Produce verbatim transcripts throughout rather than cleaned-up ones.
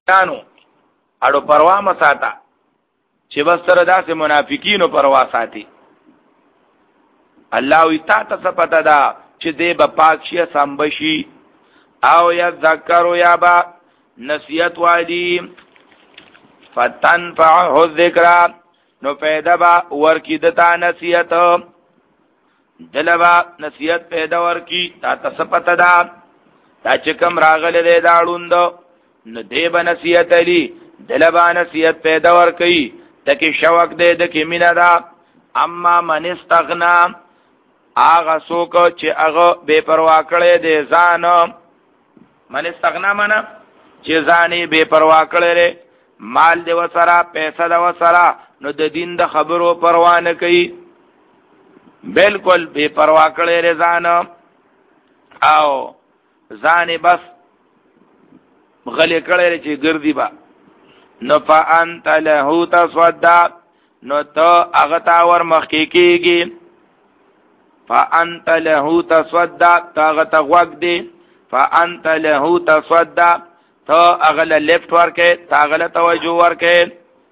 تانو اړو پروا مساتا چې بس تر داسې منافقینو پروا ساتي. الله وی تا ته پته ده چې دې به پاک شي سمبشي او یا ذکر یا با نصیحت والی فتنفعه الذکر نو پیدا با ورکی دتا نصیحت دلبا نصیحت پیدا ورکی تا ته پته ده تا چې کوم راغله دې داړوند نو دې به نصیحت علی دلبا نصیحت پیدا ورکی تکي شوق دې د کې مینا ده. اما من استغنا آغا سوک چې هغه بے پروا کړي دې ځان من استغنا منا چې ځانې بے پروا کړي مال دې وسره پیسې دې وسره نو د دین د خبرو پروا نه کوي بالکل بے پروا کړي ځان او ځانې بس غلې کړي چې ګرځي با نو فانت له تصدق نو ته هغه تا ور مخکې کېږي فانت له تصدق تاغه تغوک دی فانت له تصدق ته هغه له لیفت ورکې تاغه له توجه ورکې.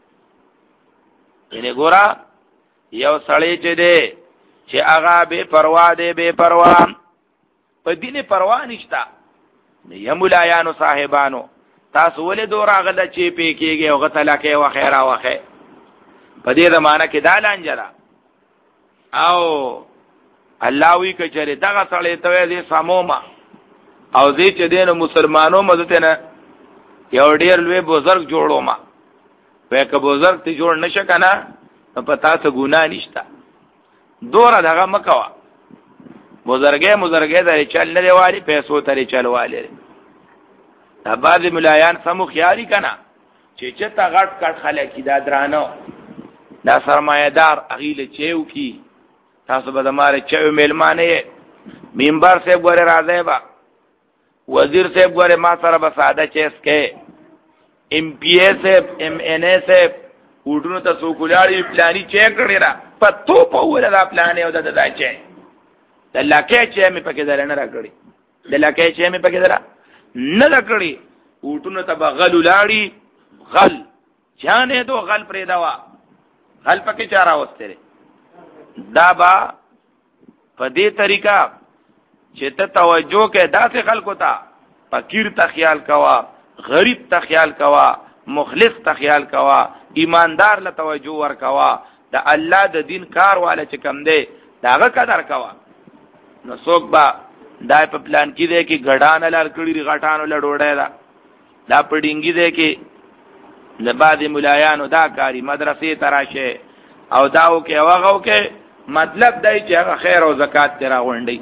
یعنی ګورا یو سړی چې دی چې هغه بے پروا دی بے پروا په دینه پروا نشتا یم مولایانو صاحبانو تاسو ولې دور هغه له چې پې کېږي او غتلا کې و خیره واخه په دې زمانہ کې دا لانجرا او الله وی کچره دغه سړی ته دې سموما او دې چې دین مسلمانانو مدد نه یو ډیر لوی بزرگ جوړو ما په که بزرگ ته جوړ نشه کنه په تاسو ګناه نشته دوره دغه مکوا بزرګې مزرګې درې چل نه دیوالي پیسو ترې چلواله دا بعض ملایان سمو خیاري کنه چې چې تا غټ کټ خلک دا درانو دا سرمایدار اغیله چېو کی تاسو به دماره چېو میلمانه منبر سے ګوره راځي با وزیر صاحب ګوره ما سره به ساده چیس کې ایم پی ای صاحب ایم این ای صاحب وډونو ته سوکولاړي پلاني چیک کړی را پتو په ولا دا پلان یو د دا چي د لکه چې مې پکې درنه راکړي د لکه چې مې پکې درا نه راکړي وټونو ته بغل لاړي غل چانه دو غل پرې دوا غل پکې چارا وستره دا با په دې طریقہ چې ته توجه کې داسې خلکو ته فقیر ته خیال کوا غریب ته خیال کوا مخلص ته خیال کوا ایماندار له توجه ور کوا د الله د دین کار والا چې کم دی داغه قدر کوا نو څوک با دای په پلان کې دی کې غډان لار کړي غټانو لډوړای دا دا پډینګي دی کې د بعضی ملایانو دا کاری مدرسې تراشه او داو کې هغه کې مطلب دی چې هغه خیر او زکات تیرا غونډي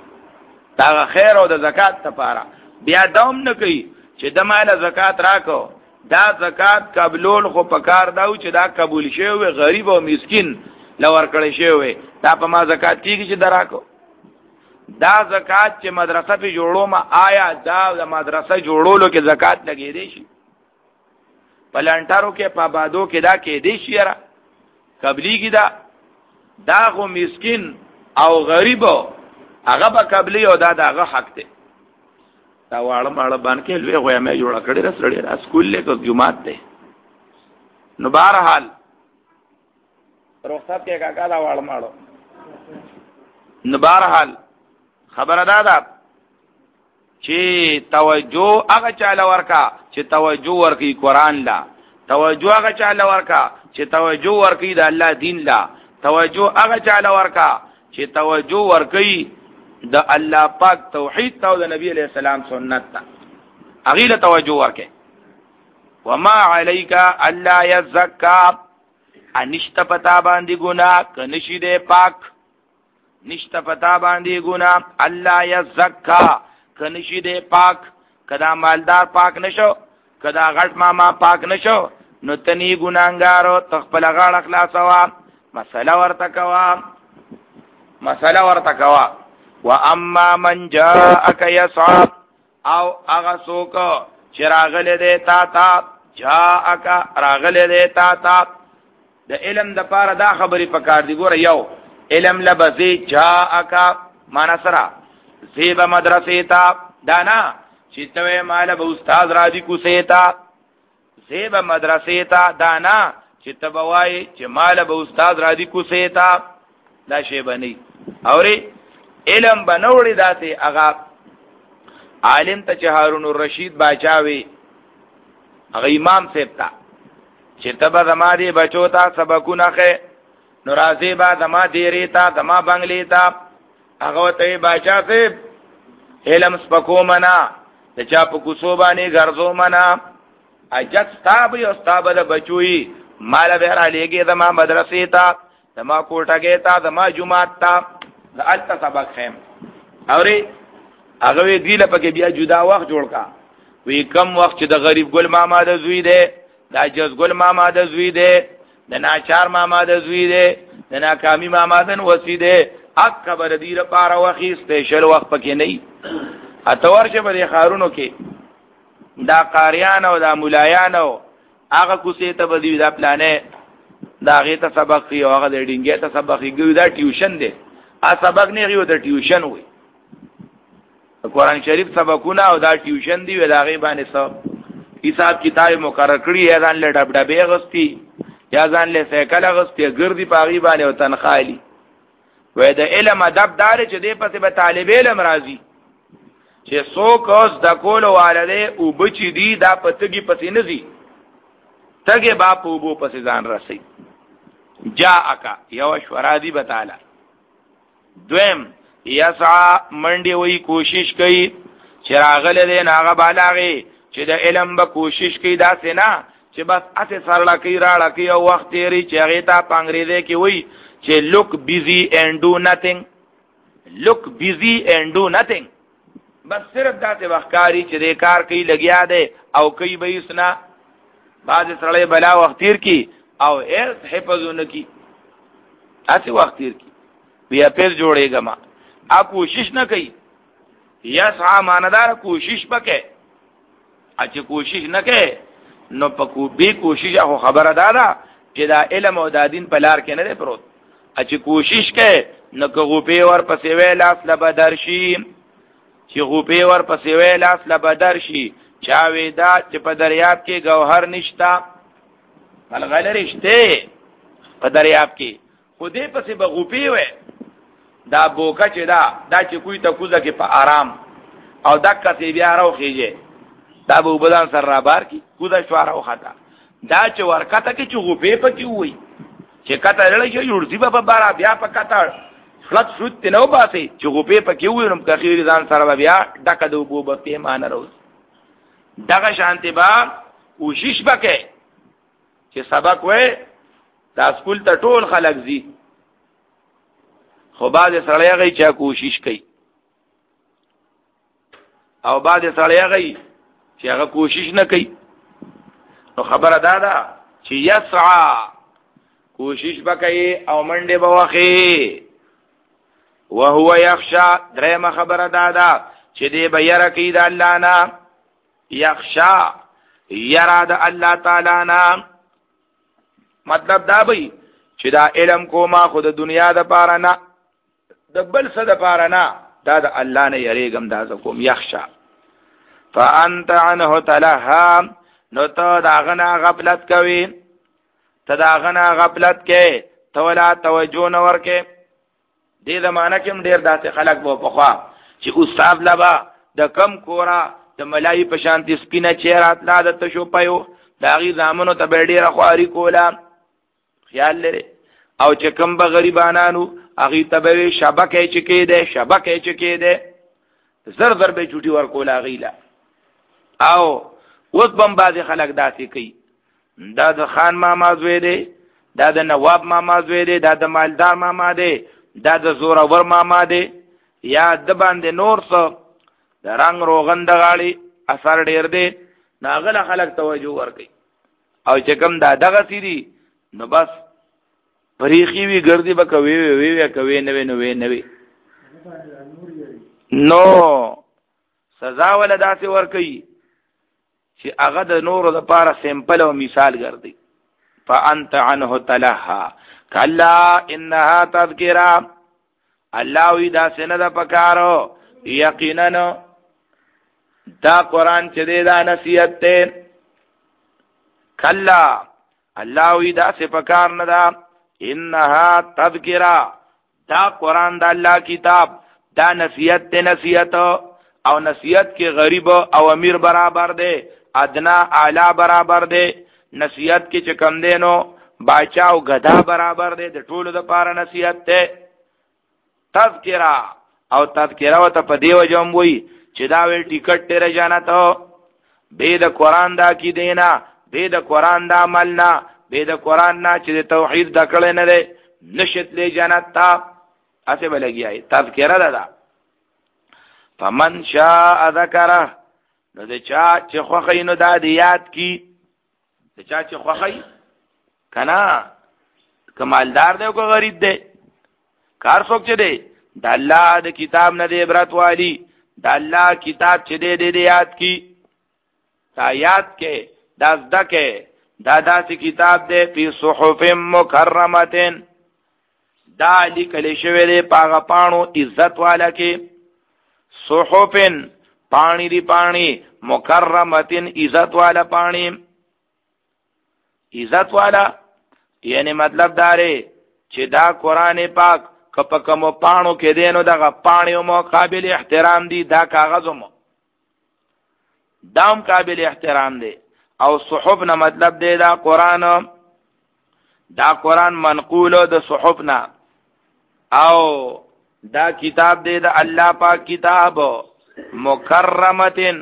دا خیر او د زکات لپاره بیا دوم نه کوي چې د مال زکات راکو دا زکات قبول خو پکار داو چې دا قبول شوی غریب او مسکین لور کړی شوی دا په ما زکات کیږي چې دراکو دا زکات چې مدرسه په جوړو ما آیا دا د مدرسه جوړولو کې زکات لګې دی شي پلانټارو کې پابادو کې دا کې دی شي را قبلی کی دا دا خو مسکین او غریب هغه به قبلی او دا دغه حق دی دا واړه ماړه باندې لوی غویا مې جوړ کړی رسړی را سکول له کو جمعات دی نو بهرحال رخصت کې کاکا دا واړه ماړو نو بهرحال خبره ده دا چې توجه هغه چاله ورکا چې توجه ورکی قران لا توجه هغه چاله ورکا چې توجه ورکی د الله دین لا توجه هغه چاله ورکا چې توجه ورکی د الله پاک توحید او د نبی علیہ السلام سنت تا اغیله توجه ورکه وما علیک الا یزکا انشت پتا باندې ګناه کنشی دې پاک نشت پتا باندې ګناه الله یزکا کنشی دې پاک کدا مالدار پاک نشو کدا غټ ماما پاک نشو نو تنی ګناګارو تخپل غاړه خلاصوا مسله ورته کوا مسله ورته کوا واما من جاءك يسعى او هغه څوک چې راغله دې تا تا جاءك راغله دې تا تا د علم د پاره دا خبرې پکار دی ګوره یو علم لبزي جاءك معنا سره زیب مدرسې تا دانا چې ته مال به استاد راځي کو سیتا زیب مدرسې ته دانا چې تبوای چې مال به استاد را دي کوسه تا دا شی بني اوري علم بنوړي داسې هغه عالم ته چې هارون الرشید باچاوي هغه امام صاحب ته چې تبا زما دي بچو ته سبقونه خې نو راځي با زما دیری ته زما بنگلې ته هغه ته باچا صاحب علم سپکو منا د چا په کوسو باندې ګرځو منا اجت ستاب یو ستاب د بچوي مال به را لګي زما مدرسې ته زما کوټه ته زما جمعات ته الته سبق خیم اوري هغه وی دی لپاره بیا جدا وخت جوړ کا وی کم وخت چې د غریب ګل ماما د زوی دی د جز ګل ماما د زوی دی د ناچار ماما د زوی دی د ناکامی ماما د وسی دی اک خبر دی لپاره وخی سپیشل وخت پکې نه اتور شه په خارونو کې دا قاریان او دا مولایان او هغه کوسه ته بدی دا پلانې دا غي ته سبق یو هغه د ډینګې ته سبق یې دا ټیوشن دی ا سبق نه یو د ټیوشن وي قرآن شریف سبقونه او دا ټیوشن دی ولا غي باندې سب حساب کتاب مقرر کړی یا ځان له ډب ډبې غستی یا ځان له سیکل غستی ګردی پاغي باندې او تنخالي وې د علم ادب دار چې دې پته به طالب علم راځي چې څوک اوس د کول والده او بچی دی دا پتګي پسې نه زی تګه باپ او بو پسې ځان راسي جاءک یو شورادی بتاله دویم یسعا منډي وی کوشش کوي چې راغله دې ناغه بالاغي چې د علم به کوشش کوي دا سينه چې بس اته سرلا کوي راړه کوي او وخت تیری چې هغه ته پنګریزه کې وی چې look busy and do nothing look busy and do nothing بس صرف داسې وختاري چې دې کار کوي لګیا دی او کوي به اسنا بعد سره بلا وخت تیر کی او ارث حفظونه کی اته وخت تیر کی بیا پیر جوړېګا ما ا کوشش نه کوي یا ساماندار کوشش پکې اچ کوشش نه کوي نو پکو به کوشش هغه خبره دادا چې دا علم او د دین په لار کې نه پروت اچ کوشش کوي نو کو په ور پسې ویل اصل بدرشي چې غوپې ور پسې ویل اصل بدرشي چا وېدا چې په دریاب کې گوهر نشتا ملغلر شته په دریاب کې خو دې پسې به غوپې وې دا بوکا چې دا دا چې کوی ته کوزه کې په آرام او دکه سی بیا راوخیږي دا به وبدان سر را بار کی کوزه شو راوخته دا چې ورکته کې چې غوپې پکې وې چې کته لړې شو یورځي په بارا بیا په کته فلت شوت نو باسي چې غوپې پکې وې نو کخیر ځان سره بیا دکه د وبو په پیمانه روز دغه شانتی با کوشش وکړي چې سبق وې دا سکول ته ټول خلک زی خو بعد سړی غي چې کوشش کوي او بعد سړی غي چې هغه کوشش نه کوي نو خبره دادا چې یسعا کوشش وکړي او منډه بوخي وهو يخشى درېمه خبره دادا چې دې به یره کوي د الله نه یخشا یرا د الله تعالی نه مطلب دا به چې دا علم کوما خود دنیا د پاره نه د بل څه د پاره نه دا د الله نه یریګم دا کوم یخشا فانت عنه تلها نو ته دا غنا غفلت کوي ته دا غنا غفلت کې ته ولا توجه نه ورکې دې زمانہ کې ډېر داسې خلک وو په خوا چې استاد لبا د کم کورا د ملای په شانتي سپینه چیرات لا د تشو پيو داغي زامنو ته ډېر خواري کولا خیال لري او چې کم به غریبانانو اغي تبوي شبکه چکې ده شبکه چکې ده زر زر به چټي ور کولا غیلا او اوس بم باز خلک داسې کوي دا د خان ماما زوی دی دا د نواب ماما زوی دی دا د مالدار ماما دی دا د زورور ماما دی یا د باندې نور څه د رنگ روغن د غاړي اثر ډیر دی ناغله خلک توجه ورکي او چې کوم دا دغه سيري نو بس پریخي وی ګرځي به کوي وی وی کوي نه نو وی نه وی نو سزا ولا داسې ورکي چې هغه د نورو د پاره سیمپل او مثال ګرځي فانت عنه تلها کلا انها تذکرہ الله وی دا سینه د پکارو یقینا دا قران چې دا نصیحت ته کلا الله وی دا سپکار نه دا انها تذکرہ دا قرآن دا الله کتاب دا نصیحت تے نصیحت او نصیحت کے غریب او امیر برابر دے ادنا اعلی برابر دے نصیحت کی چکم دے نو باچا او گدھا برابر دے د ټولو د پاره نصیحت تے تذکرہ او تذکرہ و ته په دیو جام وی چې دا ویل ټیکټ ته جنت به د قرآن دا کی دینا به د قرآن دا عملنا به د قرآن نا چې توحید د کړه نه ده نشت له جنت تا اسه بلګیای تذکرہ ده دا فمن شاء ذکره نو د چا چې خوخی نو دا دی یاد کی د چا چې خوخی کنا کمالدار دی او که غریب دی کار څوک چې دی د الله د کتاب نه دی عبرت والی د الله کتاب چې دی دی یاد کی تا یاد کې دا زدکه دا داسې کتاب دی فی صحف مکرمتن دا لیکل شوی دی پاغه پانو عزت والا کې صحفن پانی دی پانی مکرمتن عزت والا پانی عزت والا یعنی مطلب داره چې دا قرآن پاک کپکمو پانو کې دینو دغه پانیو مو قابل احترام دی دا کاغذو مو دام قابل احترام دی او صحف نه مطلب دی دا قرآن دا قرآن منقولو د صحف نه او دا کتاب دی دا الله پاک کتاب مکرمتن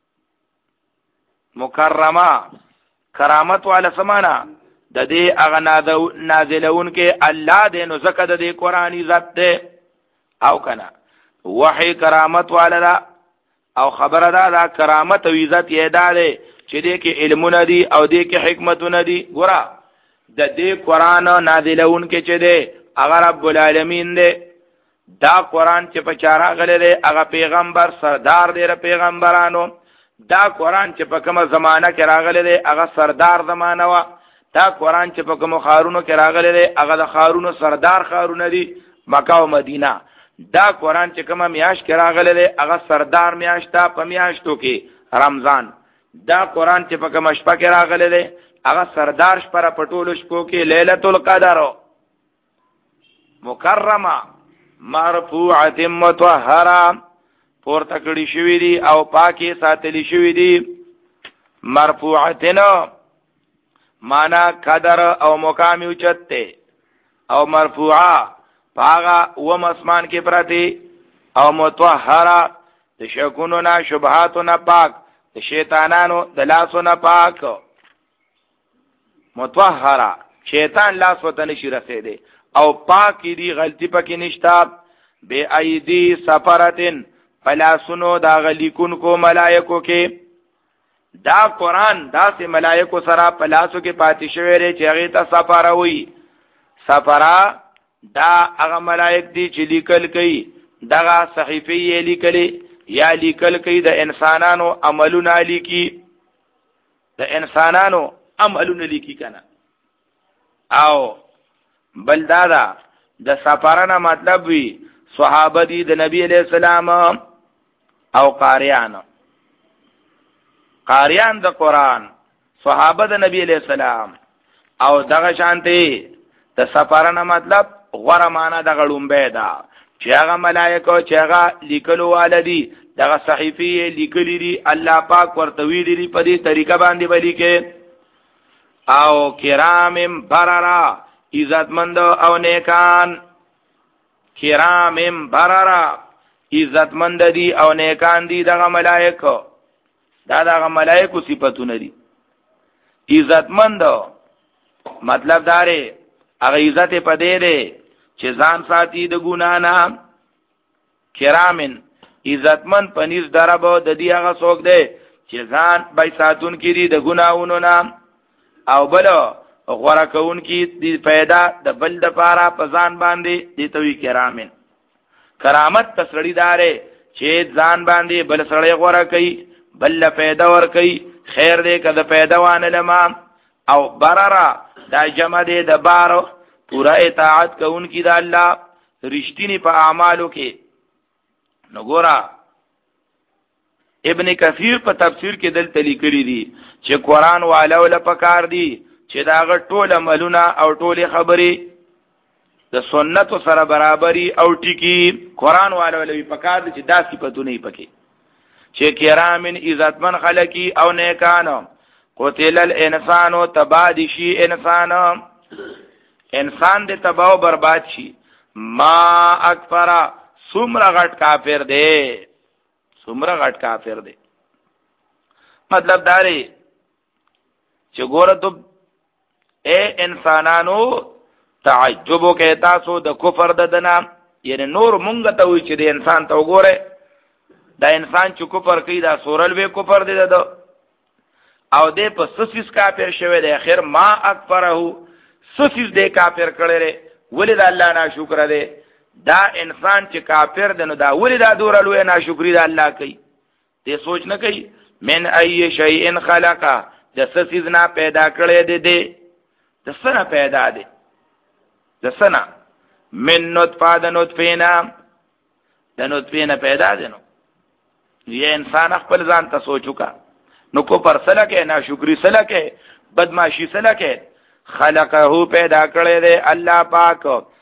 مکرمه کرامت والا سمانا د دې اغه نازلون کې الله دې نو زکه د دې قرآن عزت ده او کنا وحی کرامت والا دا او خبره دا دا کرامت او عزت یې دا ده چې دې کې علمونه دي او دې کې حکمتونه دي ګورا د دې قرآن نازلون کې چې ده هغه رب العالمین ده دا قرآن چې په چارا غلې ده هغه پیغمبر سردار دی ر پیغمبرانو دا قرآن چې په کومه زمانہ کې راغلی دی هغه سردار زمانہ وا دا قرآن چې په کومه خارونو کې راغلی دی هغه د خارونو سردار خارونه دي مکه او مدینه دا قرآن چې کومه میاش کې راغلی دی هغه سردار میاشتا په میاشتو کې رمضان دا قرآن چې په کومه شپه کې راغلی دی هغه سردار شپه په ټولو شپو کې ليلۃ القدر مکرمه مرفوعه مطهره پور تکړی شوی دی او پاکی ساتلی شوی دی مرفوعتن معنا قدر او مقام اوچت ته او مرفوعه پاغا و مسمان کې پراتی او مطهره د شکونو نه شبهاتو نه پاک د شیطانانو د لاسو نه پاک مطهره شیطان لاس وته نشي رسیدي او پاک دی غلطی پکې نشتا بے ایدی سفرتن پلاسونو دا غلیکون کو ملائکو کې دا قرآن دا سه ملائکو سره پلاسو کې پاتې شوی ری چې هغه ته سفاره وي سفاره دا هغه ملائک دي چې لیکل کوي دغه صحیفه یې لیکلي یا لیکل کوي د انسانانو عملونه لیکي د انسانانو عملونه لیکي کنه او بل دا دا د سفاره نه مطلب وي صحابه دي د نبی علیہ السلام او قاریان قاریان د قرآن صحابه د نبی علیہ السلام او دغه شانتي د سفرانه مطلب غوړه معنا د غړومبه دا چې هغه ملائکه چې هغه لیکلو والدي دغه صحیفه لیکلي دي الله پاک ورته ویلي دي په دې طریقه باندې ولی کې او کرام بررا عزتمند او نیکان کرام بررا عزتمند دي او نیکان دي دغه ملائکه دا دغه ملائکه صفاتونه دي عزتمند مطلب داره هغه عزت په دې ده چې ځان ساتي د ګنا نه کرامن عزتمند پنځ دربو د دې هغه څوک دی چې ځان بای ساتون کړي د ګناونو نه او بل غوړه کون کی دی پیدا د بل د پاره پزان باندې دی توي کرامن کرامت تسړی داره چې ځان باندې بل سړی غوړه کوي بل پیدا ور کوي خیر دې کده پیدا وانه لما او بررا دا جمع دې د بارو پورا اطاعت کون کی د الله رښتینی په اعمالو کې نګورا ابن کثیر په تفسیر کې دلته لیکلي دي چې قران والو له پکار دي چې دا ټول عملونه او ټول خبرې د سنت سره برابرۍ او ټکی قران والو له پکار دي چې دا صفاتونه یې پکې چې کرامن عزتمن خلقی او نیکانو قتل الانسان تبادشی انسان انسان دې تباہ او برباد شي ما اکفر سمره غټ کافر دی سمره غټ کافر دی مطلب دا دی چې ګوره ته اے انسانانو تعجب کې تاسو د کفر د دنا یعنی نور مونږ ته وی چې د انسان ته وګوره دا انسان چې کفر کوي دا سورل به کفر دی دا او دې په سسیس کافر شوی دی اخر ما اکفره سسیس دې کافر کړي لري ولید الله ناشکر دی دا انسان چې کافر دی نو دا ولید دور لوی ناشکری دی الله کوي دې سوچ نه کوي من ای شیء خلق د سسیس نه پیدا کړي دی دې د سره پیدا دی د سنا من نطفه د نطفینا د نطفینا پیدا دی نو یہ انسان خپل ځان ته سوچو کا نو کو پر سلکه ناشکری سلکه بدمعشی سلکه خلقه پیدا کړی دی الله پاک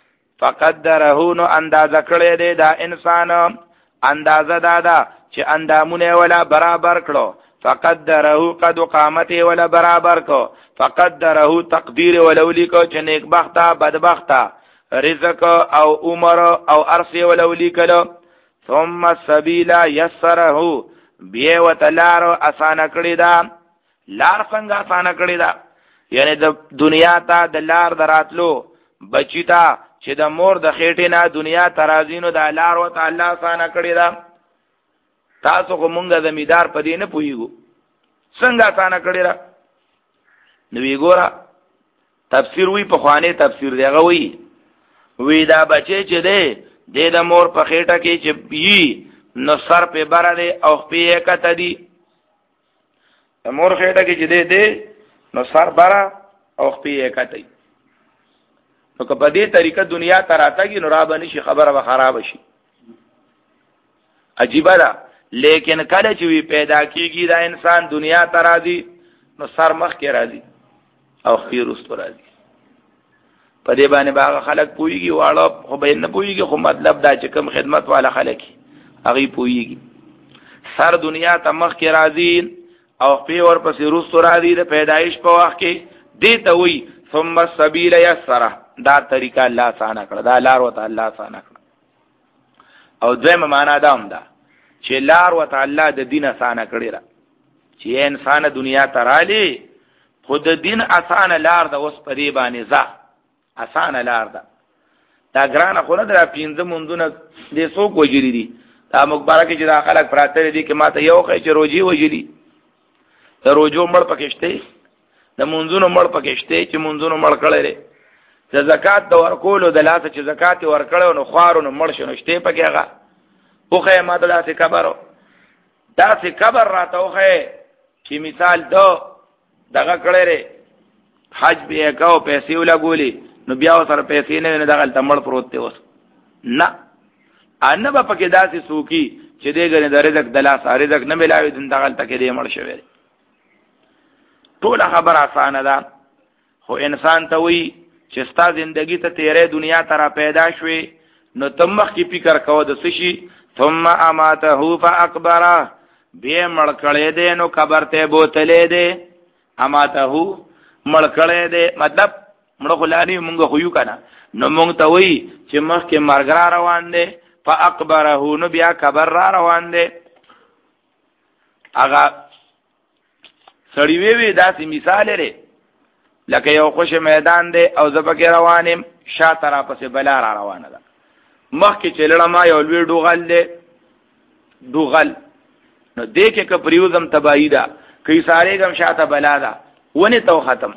فقدره نو اندازه کړی دی دا انسان اندازه دادا چې اندامونه ولا برابر کړو فقدره قد قامت ولا برابر کو فقدره تقدیر ولولی کو چې نیک بخته بدبخته رزق او عمر او ارث ولولی کلو ثم السبيل يسره بيه وتلار آسان کړی دا لار څنګه آسان کړی دا یعنی د دنیا ته د لار دراتلو بچیتا چې د مور د خېټې نه دنیا ترازینو د لار وته الله آسان کړی دا تاسو کومګه زمیدار پدې نه پويګو څنګه آسان کړی دا نو ویګورا تفسیر وی په خوانه تفسیر دیغه وی وی دا بچی چې دی د د مور په خېټه کې چې بي نو سر په بره دی او په کته دی د مور خېټه کې چې دی دی نو سر بره او په کته نو که په دې طریقه دنیا تراتګي نو را باندې شي خبره به خراب شي عجیب ده لیکن کله چې وی پیدا کیږي دا انسان دنیا ترازی نو سر مخ کې راځي او خیر است راځي په دې باندې باغ خلک پويږي واړه خو به نه پويږي خو مطلب دا چې کوم خدمت والا خلک هغه پويږي سر دنیا ته مخ کې راځي او په ور پسې روس راځي د پیدایش په وخت کې دې ته وي ثم السبيل يسره دا طریقه الله آسان کړ دا لار وته الله آسان کړ او دویمه معنا دا هم ده چې لار وته الله د دین آسان کړی را چې انسان دنیا ته رالی خود دین آسان لار ده اوس په دې باندې ځه آسان لار ده دا ګرانه خو نه درا پینځه مونږونه دې څوک وجری دي دا مبارک چې دا خلک پراته دي کې ماته یو خې چې روزي وجری ته روزو مړ پکشته د مونږونو مړ پکشته چې مونږونو مړ کړي چې زکات د ورکولو د لاسه چې زکات ورکړو نو خوارونو مړ شنو شته پکې هغه اوخه ماته داسې کبرو داسې کبر راته اوخه چې مثال دو دغه کړي حج به کاو پیسې ولګولي نو بیا سره پیسې نه نه دغه تمړ پروت دی اوس نه ان به پکې داسې سوکي چې دې غني د رزق د لاس رزق نه ملاوي د دغه تکې دې مړ شوی ټول خبر آسان ده خو انسان ته وی چې ستا زندگی ته تیرې دنیا ترا پیدا شوي نو تمخ کی فکر کو د سشي ثم اماته فاكبره به مړ کړي دې نو قبر ته بوتلې دې اماته مړ کړي دې مطلب مړ خلاني مونږ خو یو کنه نو مونږ ته وی چې مخ کې مرګ را روان دي فاكبره نو بیا قبر را روان دي اغه سړی وی وی داسې مثال لري لکه یو خوش میدان دی او زبکه روانم شا طرف پسې بلا را روانه ده مخکې چلړه ما یو لوی ډوغل دی ډوغل نو دې کې کپریوزم تباہی ده کای ساره غم شاته بلا ده ونه تو ختم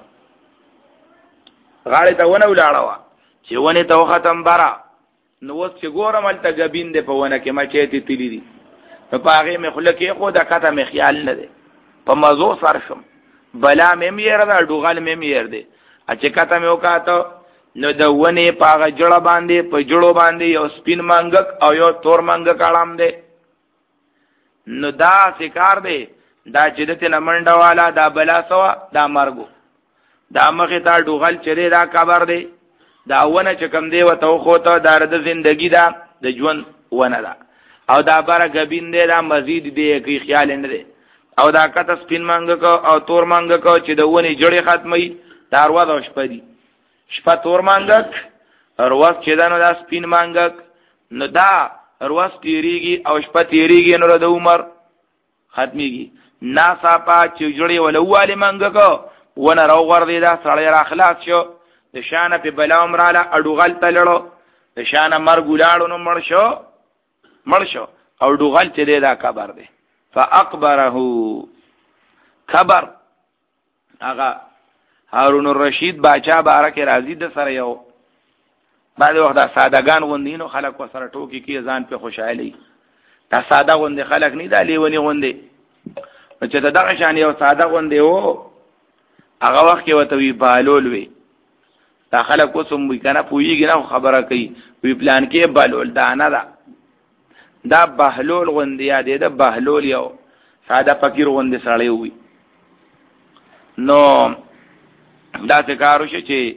غاړه ته ونه ولاړه چې ونه تو ختم برا نو وس چې ګورم الته غبین دی په ونه کې ما چېتی تلی دي په هغه مې خلک خو د کته مې خیال نه دی په مزو سر شم بلا مې ير دا ډوغل مې ير دي چې کته مې وکاته نو د ونی پاغه جړه باندې په جړو باندې یو سپین مانګک او یو تور مانګک اړم دي نو دا سکار دی دا چې دته نمنډه والا دا بلا سوا دا مرګو دا مخه تا ډوغل چره دا قبر دی دا ونه چې کم دی وته خو ته دا د زندگی دا د ژوند ونه دا او دا بار غبین دی دا مزید دی کی خیال نه دی او دا کته سپین مانګه کو او تور مانګه کو چې د ونی جړې ختمي دا ورځ او شپه دی شپه تور مانګک ورځ چې دا نو دا سپین مانګک نو دا ورځ تیریږي او شپه تیریږي نو د عمر ختميږي ناسا پا چې جړې ولواله مانګه کو ونه راو ور دی دا سړی را خلاص شو د شانه په بلا عمراله اډوغل تلړو د شانه مر ګلاړو نو مړ شو مړ شو او ډوغل چې دی دا قبر دی فاقبره خبر هغه هارون الرشید باچا بارکه راضی د سره یو بعد وخت دا سادهګان غوندینو خلک وسره ټوکی کی ځان په خوشحالي دا ساده غوندې خلک نه دا لیونی غوندې چې دا دغه شان یو ساده غوندې وو هغه وخت کې وته وی بالول وی دا خلک کوم وی کنه پویږي نه خبره کوي وی پلان کې بالول دا نه دا دا بهلول غوندې یاد دی دا بهلول یو ساده فقیر غوندې سړی وی نو دا څه کارو شي چې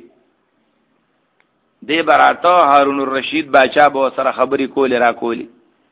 دی براته هارون الرشید باچا به سره خبرې کولې را کولې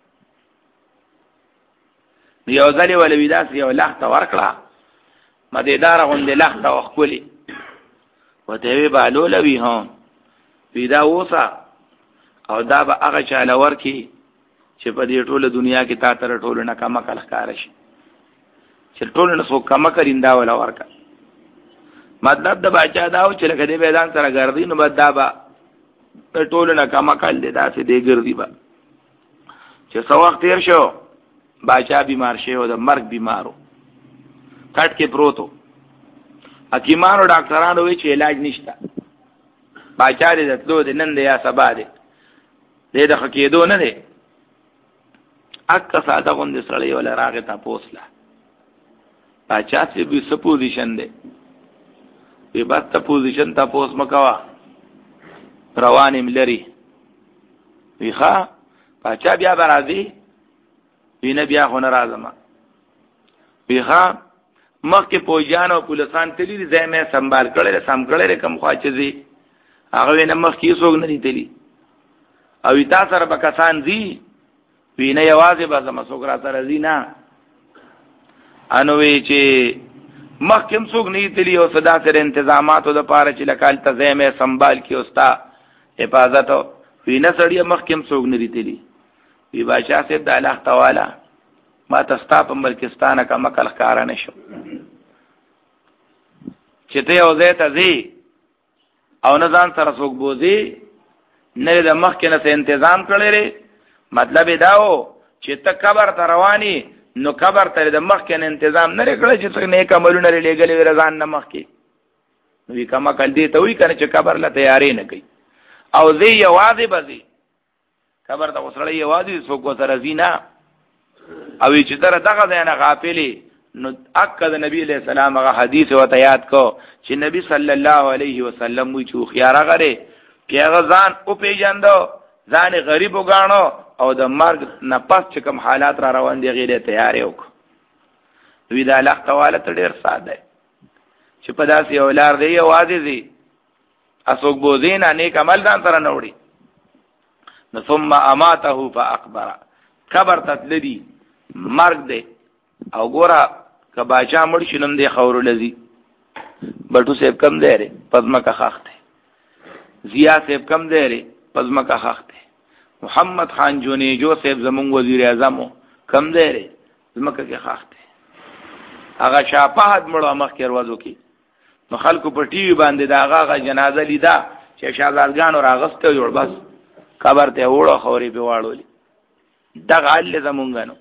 یو ځلې ولوي دا یو لخت ورکړه مدیدار غوندې لخت وخولې وته وی بالول وی ها پیدا وسا او دا به هغه چاله ورکی چې په دې ټوله دنیا کې تا تر ټوله نه کما کله ښکار شي چې ټوله نه سو کما کریندا ولا ورکا مطلب د باچا داو چې لکه دې میدان سره ګرځي نو بد دا به ټوله نه کما کال دې داسې دې ګرځي با چې څو وخت تیر شو باچا بیمار شي او د مرګ بیمارو کټ کې پروتو حکیمانو ډاکټرانو وی چې علاج نشته باچا دې دتلو دې نن دې یا سبا دې دې د حقیقتو نه دې اکه ساده غوندې سړی ولا راغه تا پوسلا باچا چې به سپوزیشن دې په بات پوزیشن تا پوس مکوا روانم لري ویخه باچا بیا برازي وینه بیا خو نه راځم ویخه مخکې پوجان او پولیسان تلی دي ځای مې سنبال کړل سم کړل کم خواچزي هغه وینه مخکې څوک نه دي تلی او ایتا سره بکسان زی وینه یوازې به زما څوک را سره زی نه انو وی چې مخکې څوک نه تلی او صدا سره تنظیماتو د پاره چې لکال ته ځای مې سنبال کی اوستا حفاظت وینه سړی مخکې څوک نه دي تلی وی بادشاہ صاحب د الله تعالی ما تستا په ملکستانه کا مکل ښکارا نشو چې ته او زه ته زی او نه ځان سره څوک بوزي نه د مخ کې نه تنظیم کړی مطلب دا و چې ته قبر ته رواني نو قبر ته د مخ کې نه تنظیم نه کړی چې څنګه نیک عملونه لري ورزان نه مخ کې وی کما کل دی ته وی کنه چې قبر لا تیاری نه کوي او زی یوازې بزي قبر ته وسړی یوازې څوک سره زینا او چې در دغه نه غافلی نو اکد نبی علیہ السلام هغه حدیث او یاد کو چې نبی صلی الله علیه وسلم وی چې خيار غره کې هغه ځان او پیجندو ځان غریب وګاڼو او د مرګ نه پس چې کوم حالات را روان دي غیره تیار یو وی دا الله تعالی ته ډیر ساده چې په داسې اولار دی یوازې دی اسوک بوزین نیک عمل ځان سره نوړي نو ثم اماته فاقبر خبر تدلدي مرګ دی او ګورا کباچا مړ شنم دی خور لذي بټو سیب کم دی ری پزما کا خاخته زیا سیب کم دی ری پزما کا خاخته محمد خان جونی جو سیب زمون وزیر اعظم کم دی ری زمکه کې خاخته هغه شاپاد مړو مخ کې ورځو کې نو خلکو په ټي وي باندې دا هغه جنازه لیدا چې شاهزادګانو راغسته جوړ بس خبر ته وړو خوري په واړولې دغه ال زمونږ نو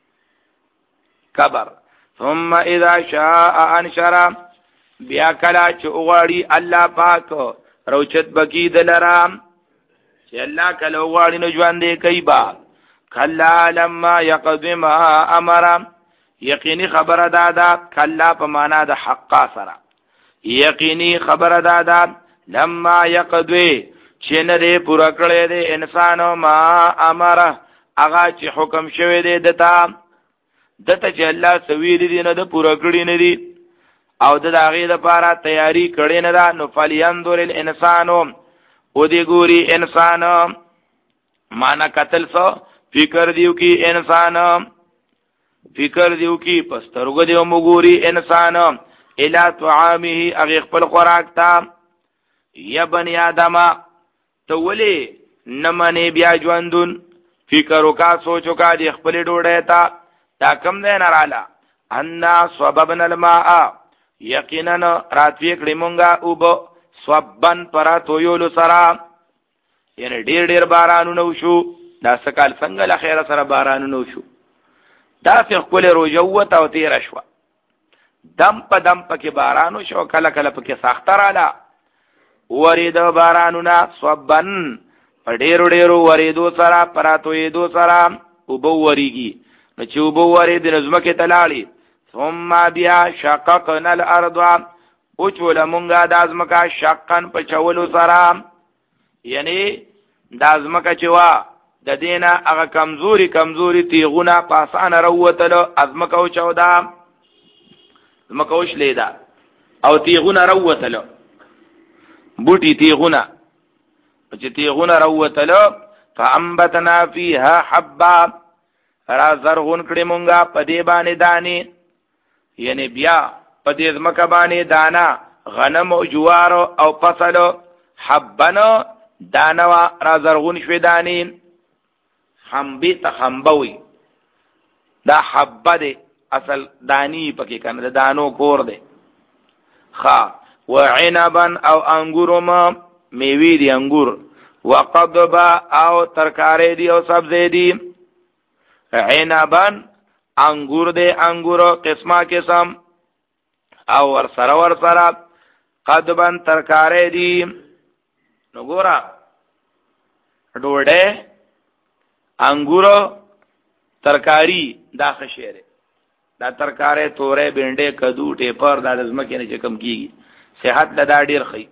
قبر ثم اذا شاء انشر بیا کلا چې وغاړي الله پاک روچت بکی دلرام چې الله کله وغاړي نو ژوند دی کوي با کلا لما يقدم امر یقینی خبر دادا کلا په معنا د حق سره یقینی خبر دادا لما يقدوي چې نه دی پورا کړی دی انسانو ما امر هغه چې حکم شوی دی دتا دته چې الله سویل دي نه د پوره کړی نه دي او د هغه لپاره تیاری کړی نه ده. نو فلینظر الانسان او دی ګوري انسان معنا قتل سو فکر دیو کی انسان فکر دیو کی پسترګ دیو مګوري انسان الی طعامه اغه خپل خوراک تا یا بنی آدم تو ولی نمنه بیا ژوندون فکر وکا سوچ وکا دی خپل ډوډۍ تا تا کم ده نرالا ان صببنا الماء یقینا راتوی کړي مونږه او بو صبن پرا تویول سرا یعنی ډیر ډیر بارانونه وشو دا سکال څنګه له خیره سره بارانونه وشو دا په خپل روجوت او تیر شو دم په دم پکې بارانو شو کله کله پکې سختراله ورید بارانونه صبن په ډیرو ډیرو وریدو سره پرا تویدو سره او بو وریږي نو چې او بو ورید نظمکه تلاړي ثم بیا شققنا الارض او چول مونږه د ازمکا شقن په چولو سره یعنی د ازمکا چوا د دینه هغه کمزوري کمزوري تیغونه پاسانه روتلو ازمکا او چودا ازمکا وش لیدا او تیغونه روتلو بوټي تیغونه چې تیغونه روتلو فانبتنا فيها حبا را زرغون کړي مونږه په دې باندې دانی یعنی بیا په دې ځمکه باندې دانا غنم او جوار او فصل حبنا دانا را زرغون شوي دانی حمبی تخمبوي دا حبه دی اصل دانی پکې کنه د دانو کور دی خا وعنبا او انګورما میوي دی انګور وقضبا او ترکارې دی او سبزی دی عنبا انګور دے انګور قسمه قسم او ور سره ور سره قدبن ترکارې دي نو ګورا ډوډۍ انګور ترکاری دا خشيره دا ترکارې تورې بینډې کدو ټیپر دا لازمکه نه کم کیږي صحت لدا ډیر خي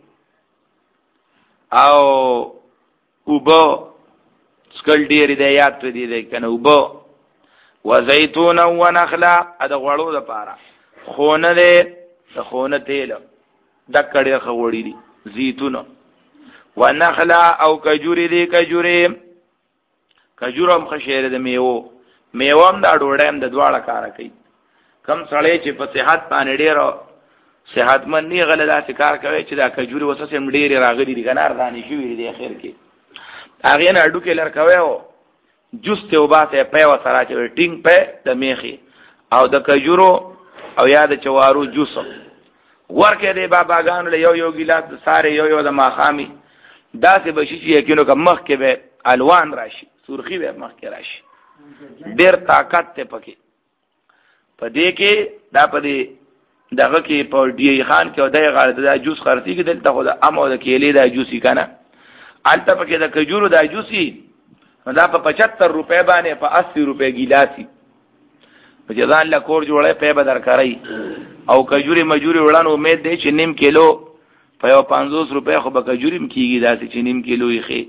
او وبو سکل ډیر دی یاد ته دی کنه وبو وزيتون ونخلا ادا غړو د پاره خونه ده د خونه تیل د کړي خوړی دي زيتون ونخلا او کجوري دي کجوري کجورم خشيره د میوه میوام د ډوډایم د دواړه کار کوي کم سړی چې په صحت باندې ډیر صحتمن نه غلدا کار کوي چې دا کجوري وسه سم ډیر راغلي دي کنار دانې شوې دي اخر کې هغه نه اډو کې لر کوي او جوس ته وباسه په وسره چې ټینګ په د میخي او د کجورو او یا د چوارو جوس ورکه دی باباګانو له یو یو ګلاس ساره یو یو د ماخامي داسې بشي چې یقینو که مخ کې به الوان راشي سرخی به مخ کې راشي ډیر طاقت ته پکې پدې کې دا پدې دغه کې په ډی خان کې او د غړ د جوس خرڅي کې دلته خو د امو د کېلې د جوسي کنه البته پکې د کجورو د جوسي دا په پچهتر روپے باندې په اسی روپے ګلاسي په ځان له کور جوړه په بدر کوي او کجوري مجوري وړاندې امید دی چې نیم کیلو په یو پنځوس روپے خو به کجوري م کیږي داسې چې نیم کیلو یې خې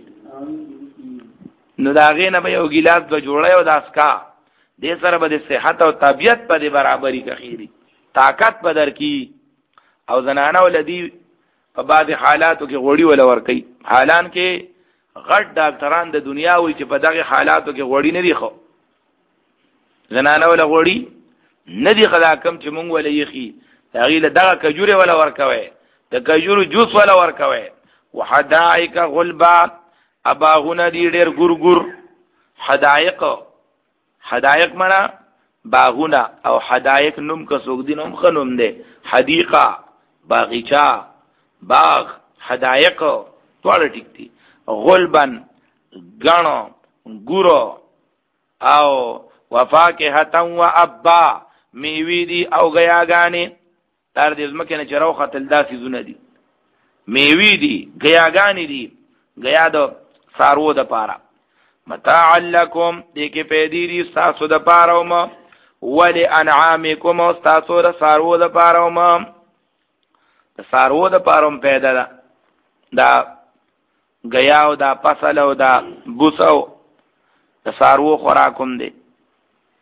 نو دا غینه به یو ګلاس به جوړه او داسکا دې سره به د صحت او طبيعت په برابرۍ کوي طاقت بدر کی او زنانه ولدي په بعض حالاتو کې غوړی ولا ور کوي حالان کې غټ ډاکټران د دنیا وي چې په دغه حالاتو کې غوړی نه دی خو زنانه ولا غوړی نه دی خلا کم چې مونږ ولا یخي هغه له دغه کجوره ولا ورکوي د کجورو جوس ولا ورکوي وحدائق غلبا اباغونه دی ډېر ګورګور حدائق حدائق معنا باغونه او حدائق نوم کا سوګ دي نوم خنوم دي حدیقه باغچا باغ حدائق ټول ټیک دي غلبن غنو ګورو او وفاکهه و ابا میوی دی او غیاګانی تر دې زمکه نه چرو خپل داسې زونه دي میوی دی غیاګانی دي غیا دو سارو د پارا متاع لکم دې کې پیدې دي تاسو د پاره او ما ول انعامکم تاسو د سارو د پاره او ما د سارو د پاره پیدا ده دا غیا او دا فصل او دا بوسو د سارو خوراکوم دي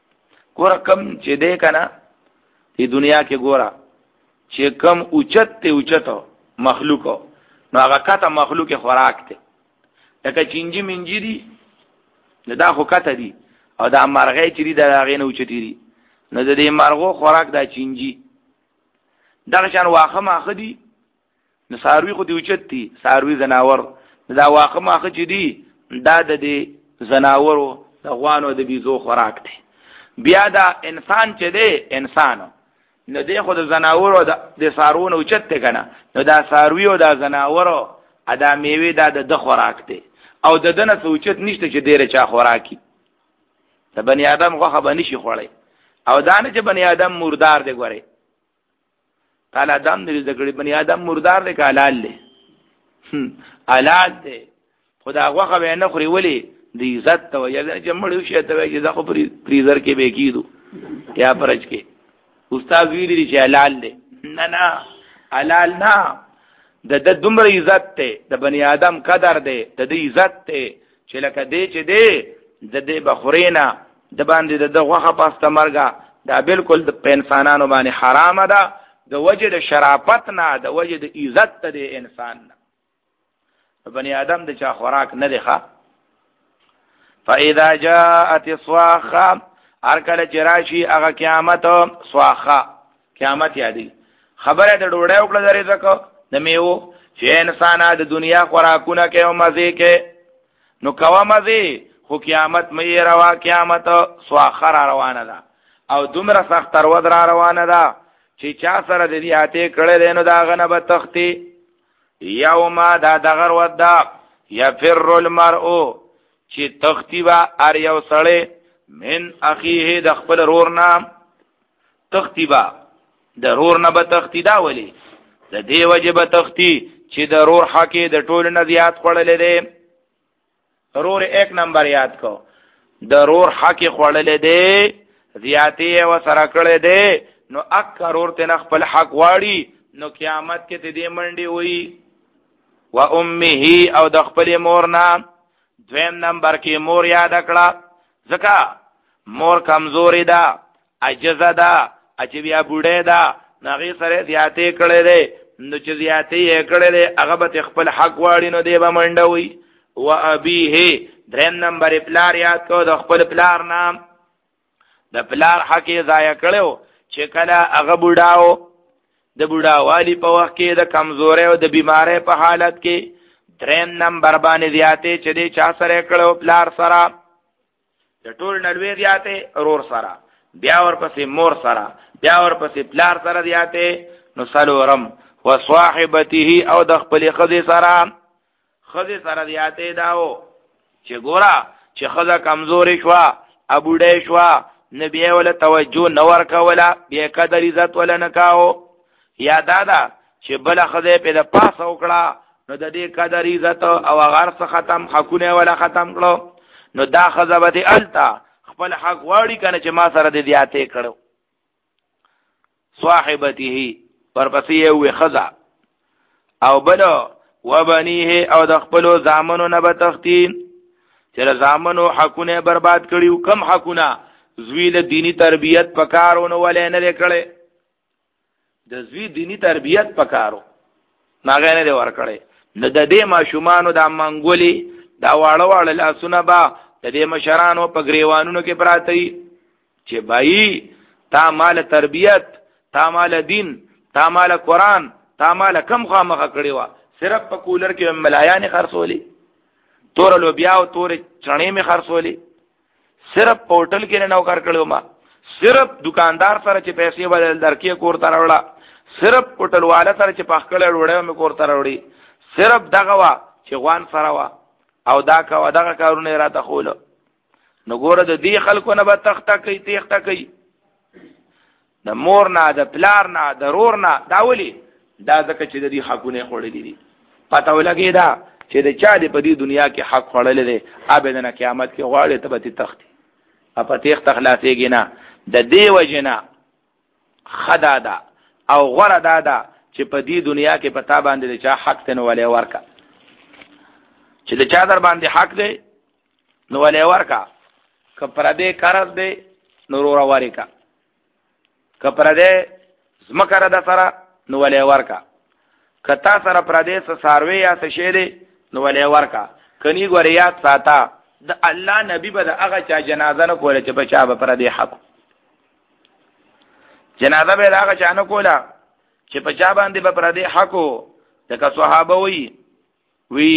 ګوره کم چې دی کنه په دنیا کې ګوره چې کم اوچت ته اوچتو مخلوق نو هغه کته مخلوق خوراک ته لکه چینجی منجی دي دا خو کته دي او دا مرغې چې دي دا غینه اوچتی دي نو د دې مرغو خوراک دا چینجی دا شان واخه ماخه دي نو ساروی خو دی اوچت دي ساروی زناور دا واخه ماخه چې دي دا د دې زناورو د غوانو د بيزو خوراک دی بیا دا انسان چې دی انسانو نو دی خو د زناورو د سارونو اوچت ته کنه نو دا ساروی او دا زناورو ادا میوه دا د خوراک دی او د دنه سوچت نشته چې ډیره چا خوراکي د بنی آدم غوخه باندې شي خوړی او دا نه چې بنی آدم مردار دی ګوره تعالی آدم دې ذکر بنی آدم مردار دی کالال دی حلال دی خدا غوخه به نه خوري ولی د عزت تو یا جمړو شي ته چې دا خو فریزر کې به کیدو یا پرچ کې استاد ویلي چې حلال دی نه نه حلال نه د د دومره عزت ته د بنی آدم قدر دی د دې عزت ته چې لکه دې چې دې د دې بخورینا د باندې د غوخه پاسته مرګه دا بالکل د انسانانو باندې حرام ده د وجه د شرافت نه د وجه د عزت ته د انسان نه بنی آدم د چا خوراک نه دی ښه فاذا جاءت الصاخه ارکل چراشی هغه قیامت صاخه قیامت یادی خبره د ډوړې وکړه درې زکه د میو چې انسان د دنیا خوراکونه کې او مزه کې نو کوا مزه خو قیامت مې روا قیامت صاخه را روانه ده او دومره سخت تر ود را روانه ده چې چا سره د دې اته کړه دینو دا غنه به تختی یوم دا دغر ودا یفر المرء چې تختی با ار یو سړی من اخیه د خپل رور نام تختی با د رور نه به تختی دا ولی د دې وجب تختی چې د رور حقې د ټول نه زیات خړلې دي رور ایک نمبر یاد کو د رور حقې خړلې دي زیاتې او سره کړې دي نو اکثر ورته نه خپل حق واړي نو قیامت کې دې منډي وي و امه او د خپل مور نام دویم نمبر کې مور یاد کړه ځکه مور کمزوري ده عجزه ده چې بیا بوډه ده نغې سره زیاتې کړې ده نو چې زیاتې یې کړې ده هغه به خپل حق واړي نو دی به منډوي و ابيه دریم نمبر پلار یاد کو د خپل پلار نام د پلار حق یې ضایع کړو چې کله هغه بوډاو د بوډا والی په وخت کې د کمزوري او د بیماری په حالت کې دریم نمبر باندې زیاتې چې دی چا سره کړو پلار سره د ټول نلوي زیاتې رور سره بیا ورپسې مور سره بیا ورپسې پلار سره زیاتې نو سلورم وصاحبته او د خپل خزي سره خزي سره زیاتې داو چې ګورا چې خزه کمزوري شو ابوډې شو نبی ولا توجه نور کولا بیا قدر عزت ولا نکاو یا دادا چې بل خزه په د پاس وکړه نو د دې قدر عزت او غرس ختم حقونه ولا ختم کړو نو دا خزه به التا خپل حق واړي کنه چې ما سره د زیاتې کړو صاحبته ورپسې وي خزه او بل وبنيه او د خپل زامنو نه به تختین چې زامنو حقونه برباد کړیو کم حقونه زویل دینی تربیت پکارونه ولې نه کړي د زوی دینی تربیت پکارو ناغه نه دی ور کړي نه د دې ماشومانو د منګولي دا واړه واړه لاسونه با د دې مشرانو په گریوانونو کې پراته چې بای تا مال تربیت تا مال دین تا مال قران تا مال کم خامخه کړي وا صرف په کولر کې ملایانه خرڅولي تور لوبیا او تور چڼې می خرڅولي صرف پورټل کې نه نوکر کړو ما صرف دکاندار سره چې پیسې بدل درکې کور ته راوړه صرف پورټل والا سره چې پخکړې وړې مې کور ته راوړي صرف دغه وا چې غوان سره وا او دا کا دغه کارونه راته خول نو ګوره د دې خلکو نه به تخته کوي تخته کوي د مور نه د پلار نه د رور نه دا ولي دا ځکه چې د دې حقونه خورلې دي پته ولګي دا چې د چا دې په دې دنیا کې حق خورلې دي ابدنه قیامت کې غواړي ته به تخته اپا تخت خلاصيږي نه د دې وجنه خدا دا او غره دا دا چې په دې دنیا کې پتا باندې چا حق ته نو ولې ورکا چې د چا در باندې حق دی نو ولې ورکا کپر دې قرض دی نور ورکا کپر دې زمکر د سره نو ولې ورکا کتا سره پر دې ساروي یا څه شه دې نو ولې ورکا کني ګوریات ساته د الله نبی به هغه چا جنازه نه کوله چې بچا به پر دې حق جنازه به هغه چا نه کوله چې بچا باندې به پر دې حق دغه صحابه وی وی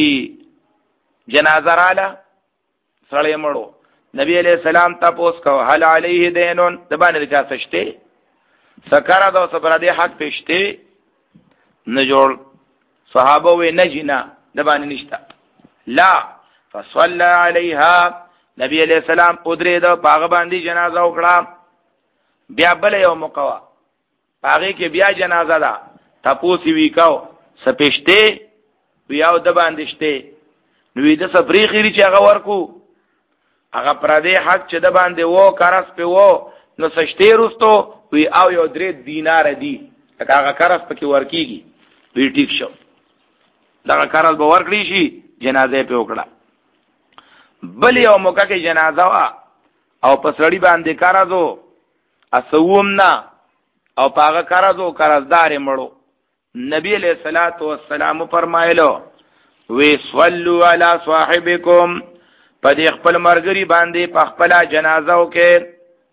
جنازه رااله سړی مړو نبی علیہ السلام تاسو کو هل علیه دینون د باندې چا سشته سکرا دا صبر دې حق پېشته نه جوړ صحابه وی نه جنا د باندې نشتا لا فصلى عليها نبی علیہ السلام قدرت دا باغ باندې جنازه وکړه بیا بل یو مقوا باغې کې بیا جنازه ده تاسو وی کاو سپېشته بیا د باندې شته نو د صبرې خيري چې هغه ورکو هغه پر دې حق چې د باندې وو کارس په وو نو سشته رستو وی او یو درې دینار دی هغه کارس پکې ورکیږي وی ټیک شو دا کارس به ورکړي شي جنازه په وکړه بل یو موقع کې جنازه وا او پسړی باندې کارازو اسوم نه او پاغه کارازو قرضدار مړو نبی علیہ الصلوۃ والسلام فرمایلو وی صلوا علی صاحبکم پدې خپل مرګری باندې په خپل جنازه وکې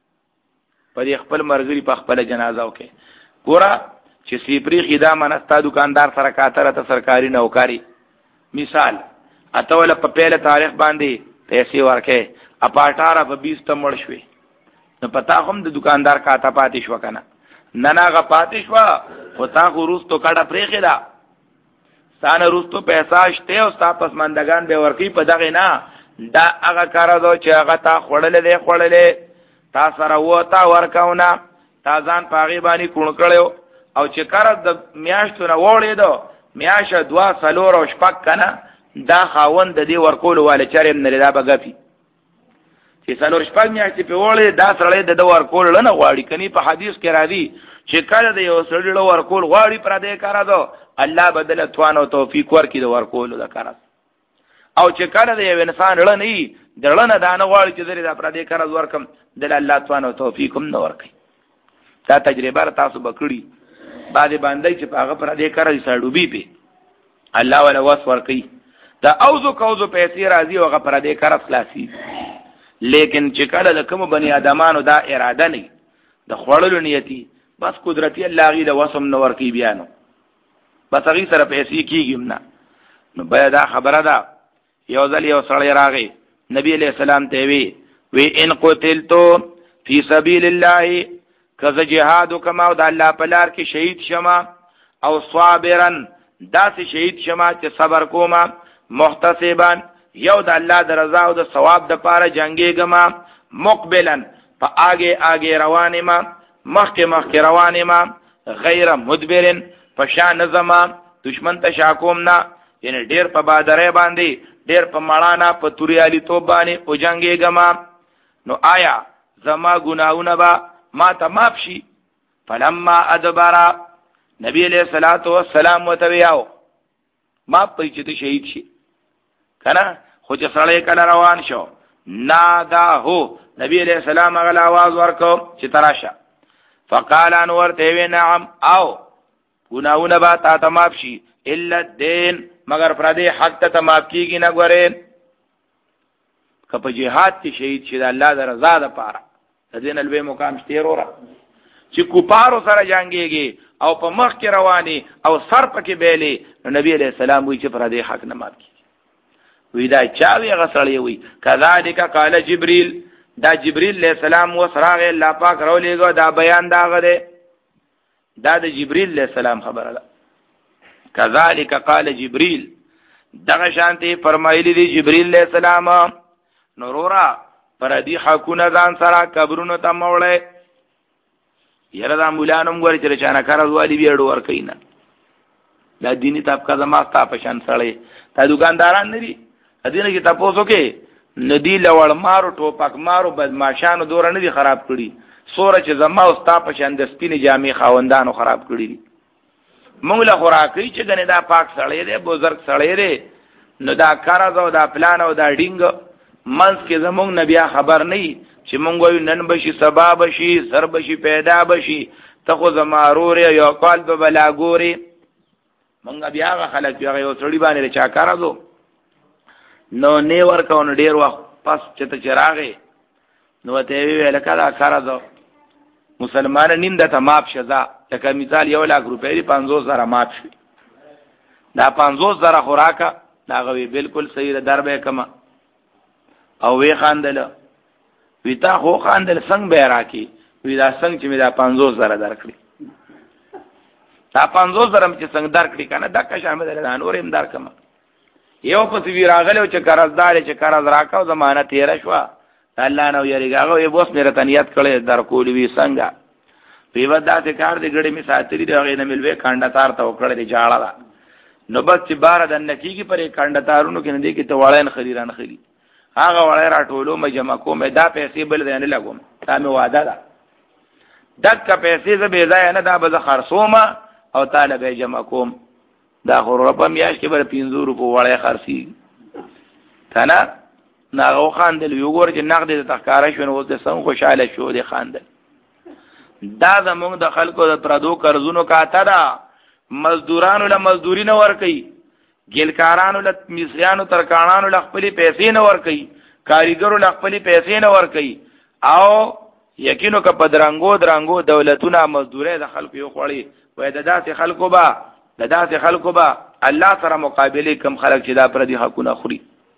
پدې خپل مرګری په خپل جنازه وکې ګوره چې سیپری خدا منستا دکاندار سره کاتره ته سرکاري نوکاری مثال اتول په پیله تاریخ باندې پیسې ورکې اپاټاره په بیس ته مړ شوي نو پتا هم د دکاندار کاته پاتې شو کنه نه نه غ پاتې شو خو تا خو روستو کډه پرېخې ده ستانه روستو پیسې شته او ستا پسماندگان به ورکی په دغه نه دا هغه کار دو چې هغه تا خړلې دې خړلې تا سره وتا ورکاونه تا ځان پاغي باندې کون کړو او چې کار د میاشتو نه وړې دو میاشه دوا سلور او شپک کنه دا خاوند د دې ورکول والے چرېم نه دا بغفي چې سلور شپک میاشتې په وړې دا سره د ورکول نه غواړي کني په حدیث کې راځي چې کله د یو سړي ورکول غواړي پر دې کار دو الله بدل توان او توفیق ورکړي د ورکول د کار او چې کله د یو انسان لړ نه دړنه دانه غواړي چې درې د پر دې کار ورکم د الله توان او توفیق هم نه ورکړي دا تجربه تاسو بکړي باندې باندې چې هغه پر دې کار یې سړوبي په الله ولا وس ورکړي دا اوزو کوزو پیسې راځي او هغه پر دې کار خلاصي لیکن چې کله د کوم بنی ادمانو دا اراده نه د خړلو نیتی بس قدرتي الله غي د وسم نو ورکی بیانو بس هغه سره پیسې کیږي نه نو بیا دا خبره ده یو ځل یو سړی راغی نبی علیہ السلام ته وی وی ان قتلتو فی سبیل الله کذ جهاد کما او د الله په لار کې شهید شمه او صابرن داس شهید شمه چې صبر کوما محتسبا یو د الله د رضا او د ثواب د پاره جنگي گما مقبلن په آگے آگے روانه ما مخک مخک روانه ما غیر مدبرن په شان زما دشمن ته شاکوم نه یعنی ډیر په بادرې باندې ډیر په مړانا په توریالي توپ باندې او جنگي گما نو آیا زما ګناونه با ما تماف شي فلما ادبر نبی علیہ الصلوۃ والسلام وتویاو ما پېچته شهید شي کنه خو چې سړی کله روان شو نادا هو نبی علیہ السلام غل आवाज ورکو چې تراشه فقال انور ته نعم او ګناونه با تا تماف شي الا الدين مگر پر دې حق ته تماف کیږي نه غوړې کپ جهاد کې شهید شي د الله د رضا د پاره د دین الوی مقام شته وروره چې کوپارو سره جنگيږي او په مخ کې رواني او سر پکې بیلي نبی علیہ السلام وی چې پر دې حق نه مات کیږي وی دا چاوي غسړی وی کذالک قال جبريل دا جبريل علیہ السلام وسراغ الله پاک رولېګو دا بیان دا غده دا د جبريل علیہ السلام خبره ده کذالک قال جبريل دغه شانتي فرمایلی دی جبريل علیہ السلام نورورا پر دې حقونه ځان سره قبرونو ته موړې یره د مولانم غوړي چې چانه کار والی بیړو ور کینا دا دینی طبقه زما ستا په شان سړی تا دکانداران نه دي ادینه کې تاسو کې ندی لوړ مارو ټوپک مارو بدمعشانو دور نه دي خراب کړي سوره چې زما او ستا په شان د سپینې جامې خاوندانو خراب کړي دي موږ له خوراکي چې غنه دا پاک سړی دی بزرګ سړی دی نو دا کار زو دا پلان او دا ډینګ منس کې زموږ نبی خبر نه چې مونږ وایو نن بشي سبا بشي سر بشي پیدا بشي ته خو زما ورور یو کال به بلا ګورې مونږ بیا هغه خلک بیا یو سړي باندې چا کار دو نو نه ورکو نو ډېر وخت پس چې ته چې راغې نو ته ویل کله کار دو مسلمان نیم د تمام شزا لکه مثال یو لاک روپۍ دی پنځوس زره ماپ شي دا پنځوس زره خوراکه دا غوي بالکل صحیح در به کما او وی خاندل وی تا خو خاندل څنګه به راکی وی دا څنګه چې می دا پنځوس زره درکړي دا پنځوس زره چې څنګه درکړي کنه دا که شامل ده نور هم در کما یو پس وی راغله چې قرضدار چې قرض راکاو زمانه تیر شو الله نو یریګاغه وی بوس مې رتنیت کړي در کول وی څنګه په ودا ته کار دې غړي می ساتري دا غې نه ملوي کانډه تار ته وکړه دې جاړه نو بس چې بار د نکیږي پرې کانډه تارونو کې نه دي کې ته وړاین خریران خري هغه وړای راټولو مې جمع کوم دا پیسې بل نه لګوم تا مې وعده ده دک پیسې زه به ځای نه دا به خرصومه او تعالی به جمع کوم دا خو رپه میاش کې بر پنځه روپو وړای خرسي کنه ناغو خاندل یو ګور چې نقد د تخکارا شو نو د سم خوشاله شو دي خاندل دا زمونږ د خلکو د پردو قرضونو کاته ده مزدورانو له مزدوري نه ور کوي ګلکارانو له مصریانو ترکانانو له خپل پیسې نه ور کوي کاریګرو له خپل پیسې نه ور کوي او یقینو که پدرنګو درنګو دولتونه مزدوري د خلکو یو خوري وای د داسې خلکو با د داسې خلکو با الله سره مقابله کم خلک چې دا پردي حقونه خوري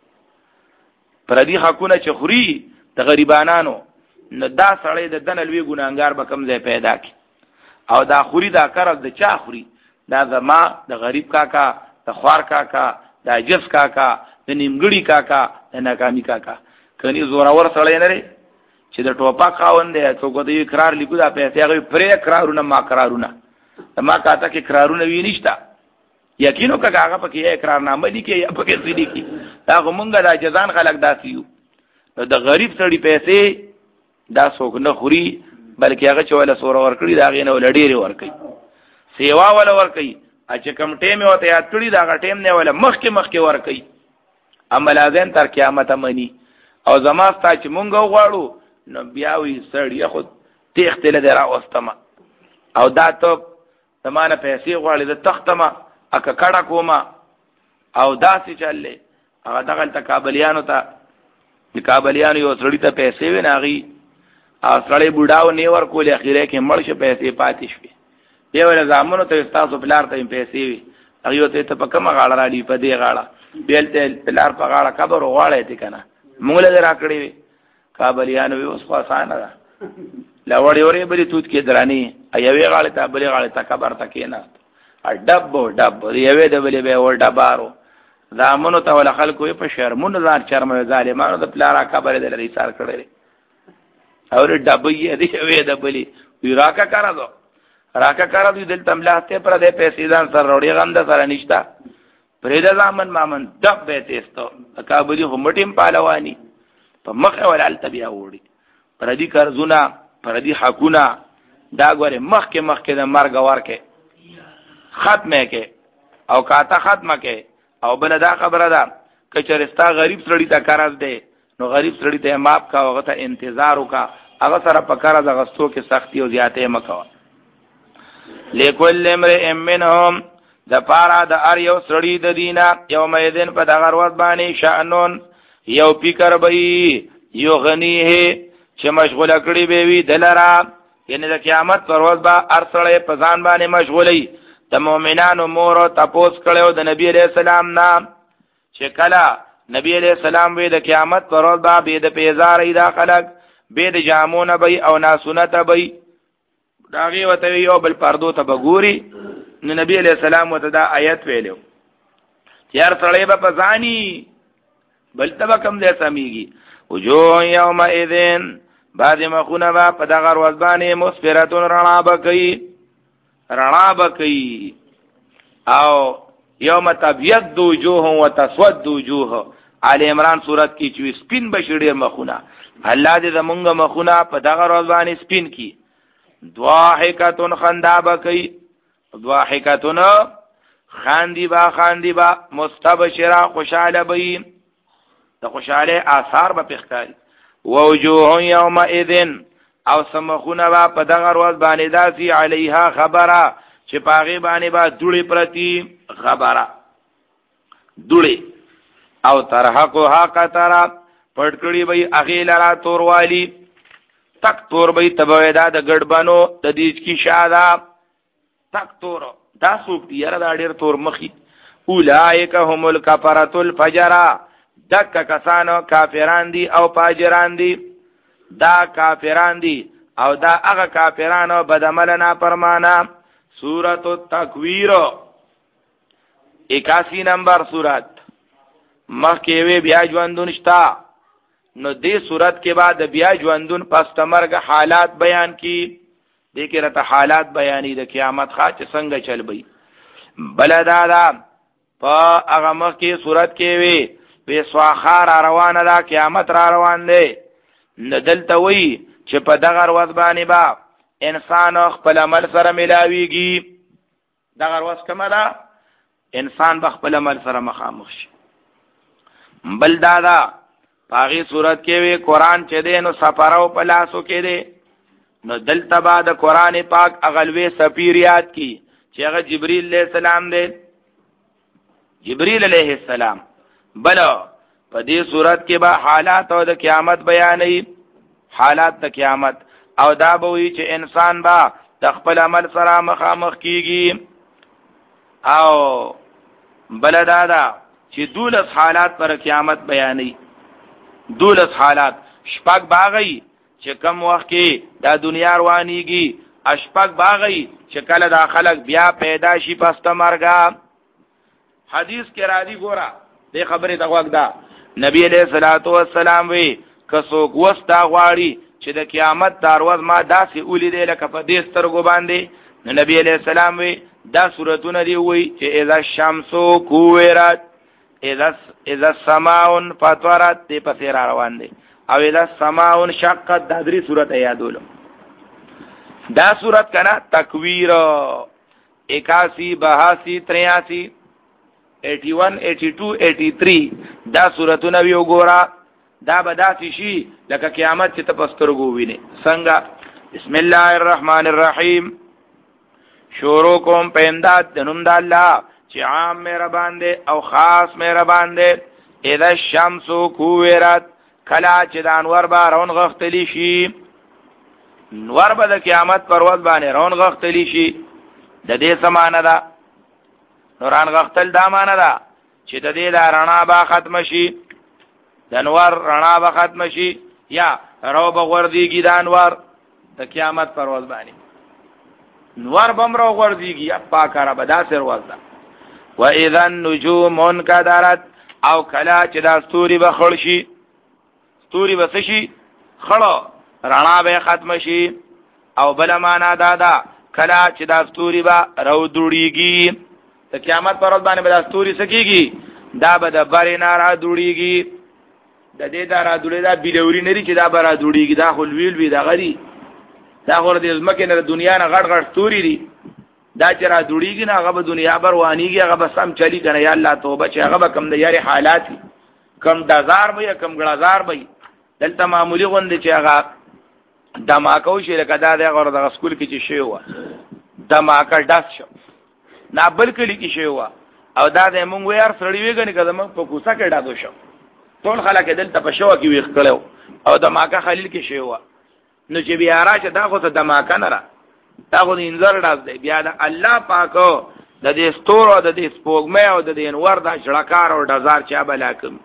پردي حقونه چې خوري د غریبانانو نو دا سړی د دنلوي ګناګار به کم ځای پیدا کی او دا خوري دا قرض د چا خوري دا زما د غریب کاکا د خوار کاکا د عجز کاکا د نیمګړي کاکا د ناکامي کاکا کني زورور سړی نه لري چې د ټوپا خاوند دی څوک د اقرار لیکو دا پیسې هغه پرې اقرارونه ما قرارونه ما کاته کې اقرارونه وی نشتا یقینو که هغه پکې اقرار نامه لیکي یا پکې څه لیکي دا موږ د جزان خلق داسیو د غریب سړي پیسې دا څوک نه خوري بلکې هغه چې ولا سور ور کړی دا غینه ول ډېری ور کوي سیوا ول ور کوي چې کوم ټیم وته یاد کړی دا ټیم نه ول مخکې مخکې ور کوي عمل ازن تر قیامت منی او زماستا چې مونږ غواړو نو بیا وی سړی خو تخت له درا واستما او دا ته زمانه پیسې غواړي د تختما اکه کډه کوما او داسې چلې هغه دغه تکابلیانو ته تکابلیانو یو سړی ته پیسې وناغي او سړی بوډاو نیور کولې اخیره کې مړ شه پیسې پاتې شوې یو ول زامنو ته تاسو پلار ته پیسې وي هغه ته ته په کومه غاړه را دی په دې غاړه بیل ته پلار په غاړه قبر وغواړې ته کنه موږ له راکړې وي کابلیانو اوس خو آسان ده لوړې اورې بلی توت کې درانی ایوې غاړه ته بلی غاړه ته قبر ته کې نه ا ډبو ډبو یوې د بلی به ور ډبارو زامنو ته ول خلکو په شرمونو ځار چرمه ظالمانو د پلار قبر دې لري سار کړې اور ډبې دې یوې د بلی وی راکا کارا راکا کارا دې دل تملاته پر دې پیسې ځان سره وړي غند سره نشتا پرې د زامن مامن دب به تېستو کابلی همټیم پالوانی په مخه ولال تبیا وړي پر دې قرضونه پر دې حقونه دا غوړې مخکې مخکې د مرګ ورکه ختمه کې او کاته ختمه کې او بل دا خبره ده کچرستا غریب سړی ته قرض دی نو غریب سړی ته ماپ کا وغه ته انتظار وکا هغه سره په قرض غستو کې سختی او زیاتې مکو لیکل امرئ منهم د پارا د ار یو سړی د دینا یوم یذن په دغه ورځ باندې شأنون یو فکر به یو غنیه چې مشغوله کړي به وي دلرا یعنی د قیامت پر ورځ به ار سړی په ځان باندې مشغولي د مؤمنانو مور تپوس کړو د نبی عليه السلام نام چې کله نبی عليه السلام وی د قیامت پر ورځ به به د پیزارې دا خلق به د جامونه به او ناسونه ته به داغي وته یو بل پردو ته بګوري نو نبی علیہ السلام وته دا آیت ویلو یار سړی به پزانی بل تبا کم دې سميږي وجو یوم اذن بعد مخونه با په دغه ورځ باندې مسفرتون رڼا بکئی رڼا بکئی او یوم تبيض وجوه وتسود وجوه آل عمران سورت کې چې سپین بشړې مخونه الله دې زمونږ مخونه په دغه ورځ باندې سپین کی ضاحکتون خندا بکئی ضاحکتون خاندی با خاندی با مستبشرا خوشاله بئی د خوشاله آثار به پخکاری ووجوه یومئذ او سمخونه با په دغه ورځ باندې داسي علیها خبره چې پاغي باندې با دوړي پرتی خبره دوړي او ترحقها قطره پټکړی وي اغه لرا توروالی تک تور وي تبویدا د ګډبانو د دیج کی شاده تک تور دا سوق دی یاره دا ډیر تور مخی اولائک هم الکفرۃ الفجرا دک کسانو کافران دي او فاجران دي دا کافران دي او دا هغه کافرانو بدعملنا پرمانا سورۃ التکویر اکاسی نمبر سورۃ مخکې وی بیا ژوندون شتا نو دې سورۃ کې بعد بیا ژوندون پس تمرګ حالات بیان کی دې کې راته حالات بیانې د قیامت خاص څنګه چل بي بلدادا په هغه مخکې سورۃ کې وی په سواخار روانه دا قیامت را روان دی ندلته وی چې په دغه ورځ باندې با انسان خپل عمل سره ملاويږي دغه ورځ کومه ده انسان بخپل عمل سره مخامخ شي بل دادا پاغي صورت کې وی قران چې دینو سفرو په لاسو کې دی نو دلته بعد قران پاک اغلوي سفیریات کی چې هغه جبرئیل علیہ السلام دی جبرئیل علیہ السلام بل په دې صورت کې به حالات او د قیامت بیانې حالات د قیامت او دا به وی چې انسان با د خپل عمل سره مخامخ کیږي او بل دادا چې دولس حالات پر قیامت بیانې دولس حالات شپږ باغی چې کم وخت کې دا دنیا روانيږي اشپږ باغی چې کله دا خلق بیا پیدا شي پس ته مرګه حدیث کې را دي ګوره دې خبره ته وګدا نبی علیہ الصلوۃ والسلام وی کسو وستا غواړي چې د قیامت دروازه ما داسې اولیدې لکه په دې سترګو باندې نو نبی علیہ السلام وی دا سورتونه دی وی چې اذا الشمس کوورت اذا اذا السماء فطرت دې په سیر روان دي او اذا السماء انشقت دا درې سورته یادولو دا سورت کنا تکویر اکاسی بہاسی تریاسی ایٹی ون ایٹی ٹو ایٹی تھری دا سورتونه وی وګورا دا بداسي شي لکه قیامت چې تپسترګو ویني څنګه بسم الله الرحمن الرحیم شروع کوم پیندات د نوم د الله چې عام مهربان دی او خاص مهربان دی اذا الشمس کوورت کلا چې د انور بارون غختلی شي نور به د قیامت پر ورځ باندې رون غختلی شي د دې سمانه ده نوران غختل دا معنی ده چې د دې د رڼا با ختم شي د انور رڼا با ختم شي یا رو بغوردیږي د انور د قیامت پر ورځ باندې نور بمرو غوردیږي پاکاره به دا سر وځه و اذا النجوم انکدرت او کلا چې دا ستوري به خړ شي ستوري به شي خړو رڼا به ختم شي او بل معنا دا ده کلا چې دا ستوري به رو دوړيږي د قیامت پر ورځ باندې به دا ستوري سکیږي دا به د بارې نارا دوړيږي د دې دا را دوړي دا بیلوري نری چې دا به را دوړيږي دا خلویل وی دا غري دا غره د ځمکې نه دنیا نه غړ غړ ستوري دي دا چې را دوړيږي نه هغه به دنیا بروانيږي هغه به سم چلی کنه یا الله توبه چې هغه به کم د یاري حالات کم د هزار به کم ګړزار به دلته معمولی غوند چې هغه دماکو شي لکه دا د غره د سکول کې چې شی و دماکه داس شو نه بل کلی کې شی و او دا د مونږ یار سړی ویګنی کده مونږ په کوڅه کې ډادو شو ټول خلک دلته په شو کې ویخ کړو او دماکه خلیل کې شی و نو چې بیا راشه دا خو ته دماکه نه را دا خو انذر داس دی بیا د الله پاکو د دې ستورو د دې سپوږمۍ او د دې انور د شړکار او ډزار چا بلاکم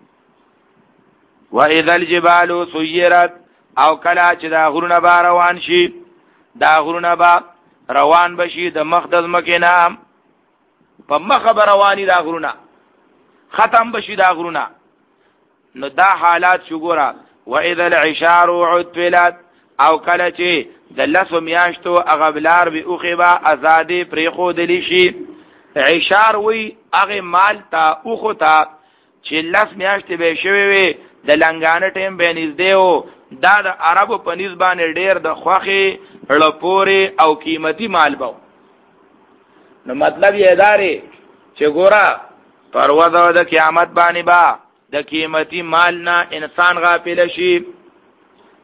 و اذا الجبال سيرت او کلا چې دا غرونه با روان شي دا غرونه با روان بشي د مقدس مکینه په مخ رواني دا غرونه ختم بشي دا غرونه نو دا حالات شګورا و اذا العشار عطلت او کله چې د لسو میاشتو اغبلار به اوخبا ازادي پرې خو دلی شي عشار وی هغه مال تا اوخو تا چې لس میاشتې به شوي وي د لنګانه ټیم به نږدې و دا د عربو په نسبانه ډیر د خوخي لپوري او قیمتي مال بو نو مطلب یې ادارې چې ګورا پرواز د قیامت باندې با د قیمتي مال نه انسان غافل شي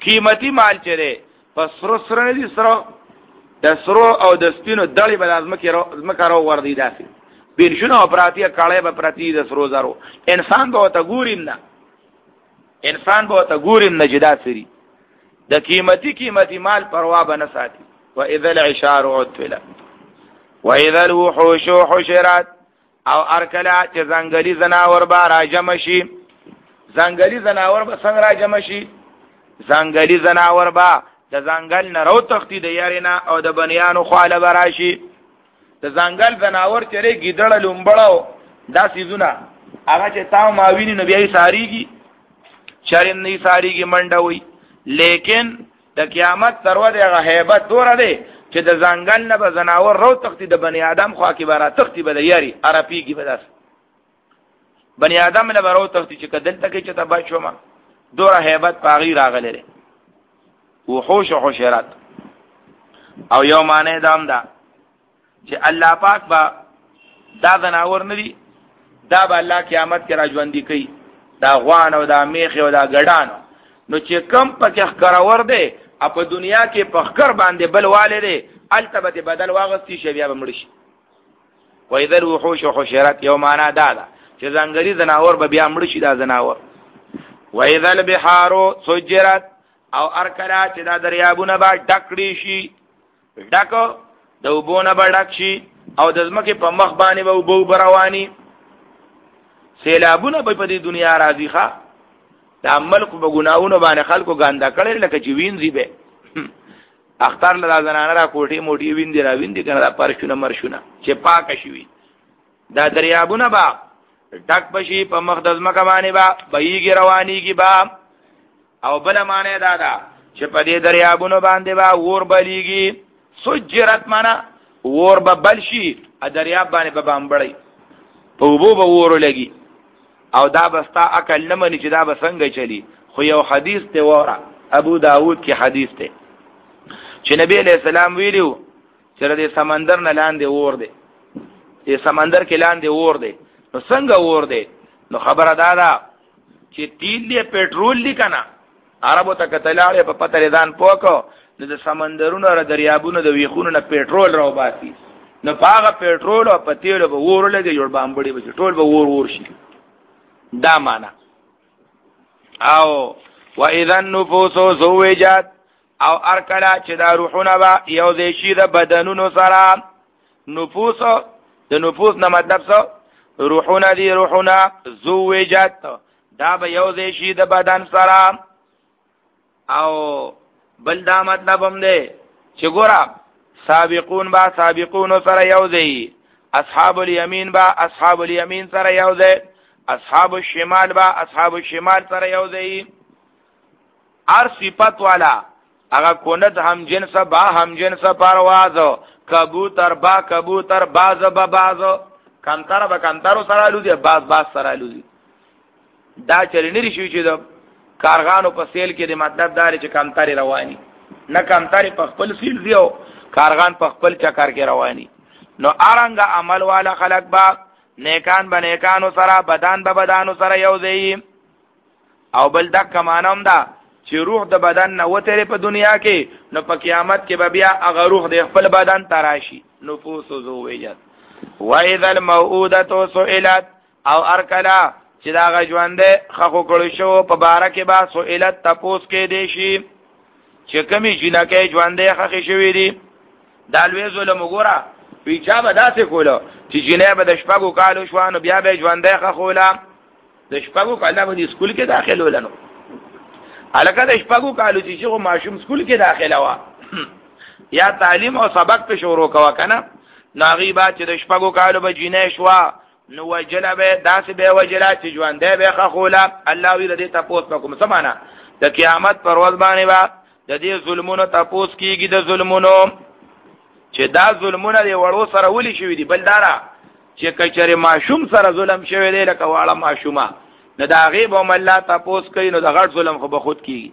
قیمتي مال چره پس سرو سره دي سرو د سرو او د سپینو دړي به لازم کې زمکه راو وردی داسي بنشونه اپراتیه کاله به پرتی د سرو زرو انسان به ته ګورین نه انسان به ته ګورین نه جدا سری د قیمتي قیمتي مال پروا به نه ساتي واذا العشار عطلت واذا الوحوش حشرت او ارکلا چې زنګلی زناور به راجم شي زنګلی زناور به څنګه راجم شي زنګلی زناور به د زنګل نه رو تختی د یارینا او د بنیانو خواله براشي د زنګل زناور چره ګیدړه لومبړو دا سيزونه هغه چې تاو ماویني نبی ای ساریږي چرین نه ساریږي منډوي لیکن د قیامت ترور هغه hebat دور دی چې د زنګل نه به زناور رو تختی د بنی آدم خوا کې برا تختی به د یاري عربيږي به داس بنی آدم نه برو تختی چې کدل تکي چې تبا شوما دوره hebat پاغي راغله وحوش و حشرات او یو معنی دام دا چې الله پاک با دا زناور ندي دا به الله قیامت کې راځوندي کوي دا غوان او دا میخ او دا ګډان نو چې کم پکې ښکراور دی په دنیا کې په ښکر باندې بل والده التبت بدل واغستی شي بیا به مړ شي و اذا الوحوش و حشرات یو معنی دا دا چې زنګری زناور به بیا مړ شي دا زناور و اذا البحار سجرت او ارکلا چې دا دریابونه به ډکړي شي ډکو د وبونه به ډک شي او د ځمکې په مخ باندې به وبو برواني سیلابونه به په دې دنیا راځي ښا د عمل کو بګناونو باندې خلکو ګاندا کړي لکه چې وینځي به اختر له زنانه را کوټي موټي ویندي را ویندي کنه دا پرشونه مرشونه چې پاک شي دا دریابونه به ډک بشي په مخ د ځمکه باندې به بهيږي روانيږي با او بل معنی دا دا چې په دې دریابونو باندې با ور بلیږي سجرت معنا ور به بل شي ا دریاب باندې به بامبړی په وبو به ور لګي او دا بستا عقل نه مني چې دا به څنګه چلی خو یو حدیث ته وره ابو داود کې حدیث ته چې نبی علیہ السلام ویلو چې د سمندر نه لاندې ور دی دې سمندر کې لاندې ور دی نو څنګه ور دی نو خبره دا ده چې تیل دی پټرول دی کنه عربو ته کتلاړې په پته ریدان پوکو د سمندرونو را دریابونو د ویخونو نه پټرول راو باسي نو پاغه پټرول او پتیلو به ور لګي جوړ بامبړي به ټول به ور ور شي دا معنا او واذا النفوس زوجت او ارکلا چې دا روحونه با یو ځای شي د بدنونو سره نفوس د نفوس نه مطلب څه روحونه دي روحونه زوجت دا به یو ځای شي د بدن سره او بل دا مطلب هم دی چې ګوره سابقون با سابقون سره یو ځای اصحاب الیمین با اصحاب الیمین سره یو ځای اصحاب الشمال با اصحاب الشمال سره یو ځای ار صفات والا هغه کونت هم جنس با هم جنس پرواز کبوتر با کبوتر باز با باز کمتر با کمتر سره لودي باز باز سره لودي دا چرنی شي چې د کارغانو په سیل کې د مطلب دار چې کمتر رواني نه کمتر په خپل سیل دیو کارغان په خپل چکر کې رواني نو ارنګ عمل والا خلق با نیکان به نیکانو سره بدن به بدانو سره یو ځای او بل دک کمانم دا چې روح د بدن نه وته په دنیا کې نو په قیامت کې به بیا هغه روح د خپل بدن تراشي نفوس زوجت واذا الموءودة سئلت او ارکلا چې دا غژوندې خخو کړو شو په بارکه با سئلت تپوس کې دی شي چې کمی جنکه ژوندې خخې شوې دي دالوي ظلم وګوره پیچا به داسې کوله چې جنې به د شپږو کالو شوانو بیا به ژوندې خخوله د شپږو کاله به سکول کې داخله ولنو الکه د شپږو کالو چې شغو ماشوم سکول کې داخله وا یا تعلیم او سبق په شروع کوا کنه ناغيبا چې د شپږو کالو به جنې شوا نو وجله به داسې به وجله چې ژوندې به خخوله الله وی دې تاسو کوم سمانه د قیامت پر ورځ باندې با د دې ظلمونو تاسو کیږي د ظلمونو چې دا ظلمونه دی وړو سره ولي شوی دی بلدارا چې کچره ماشوم سره ظلم شوی دی لکه واړه ماشومه نه دا غیب او الله تاسو کوي نو د غټ ظلم خو به خود کیږي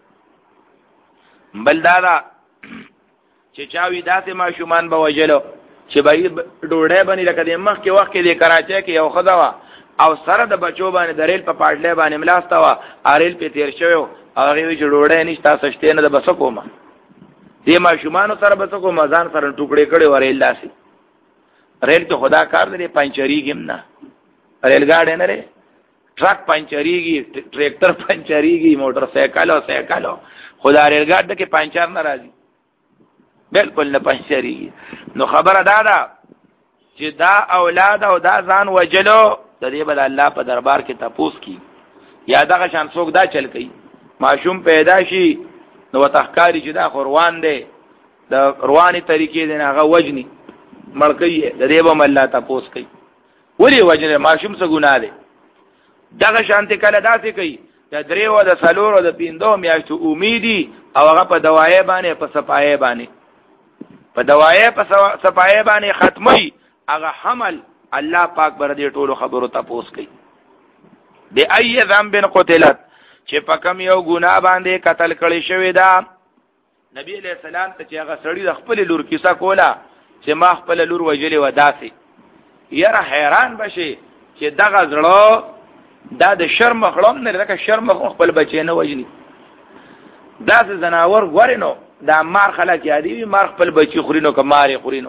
بلدارا چې چاوي داسې ماشومان به وجلو چې به ډوړې باندې لکه د مخ کې وخت کې د کراچۍ کې یو خدوا او سره د بچو باندې د ریل په پاډلې باندې ملاستا وا اریل په تیر شوی هغه وی چې ډوړې نشتا سشته نه د بس کومه دې ما شومان سره بس کومه ځان سره ټوکړې کړي ورې لاسي ریل ته خدا کار دې پنچری ګم نه ریل گاډي نه لري ټرک پنچریږي ټریکټر پنچریږي موټر سایکل او سایکل خدا ریل گاډي کې پنچر ناراضي بالکل نه پنچریږي نو خبره دا ده چې دا اولاد او دا ځان وجلو د دې بل الله په دربار کې تپوس کی یا دغه شان څوک دا چل کوي ماشوم پیدا شي نو تحقاری چې دا قرآن دی د رواني طریقې دی هغه وجني مړکې د دې به الله تپوس کوي ولی وجنه ماشوم څه ګناه دی دغه شانته کله داسې کوي د دریو د سلور او د پیندو میاشتو امیدي او هغه په دوايي باندې په صفایي باندې په دوايي په صفایي باندې ختمي هغه حمل الله پاک بر دې ټولو خبرو تپوس کوي د اي ذنب قتلت چې پکم یو ګناه باندې قتل کړي شوی دا نبی عليه السلام ته چې هغه سړی د خپل لور کیسه کوله چې ما خپل لور وجلې و داسي یاره حیران بشي چې دغه زړه دا د شرم خړم نه لکه شرم خپل بچی نه وجني دا زناور ورنو دا مار خلک یادي وي مار خپل بچی خورینو که مار خورینو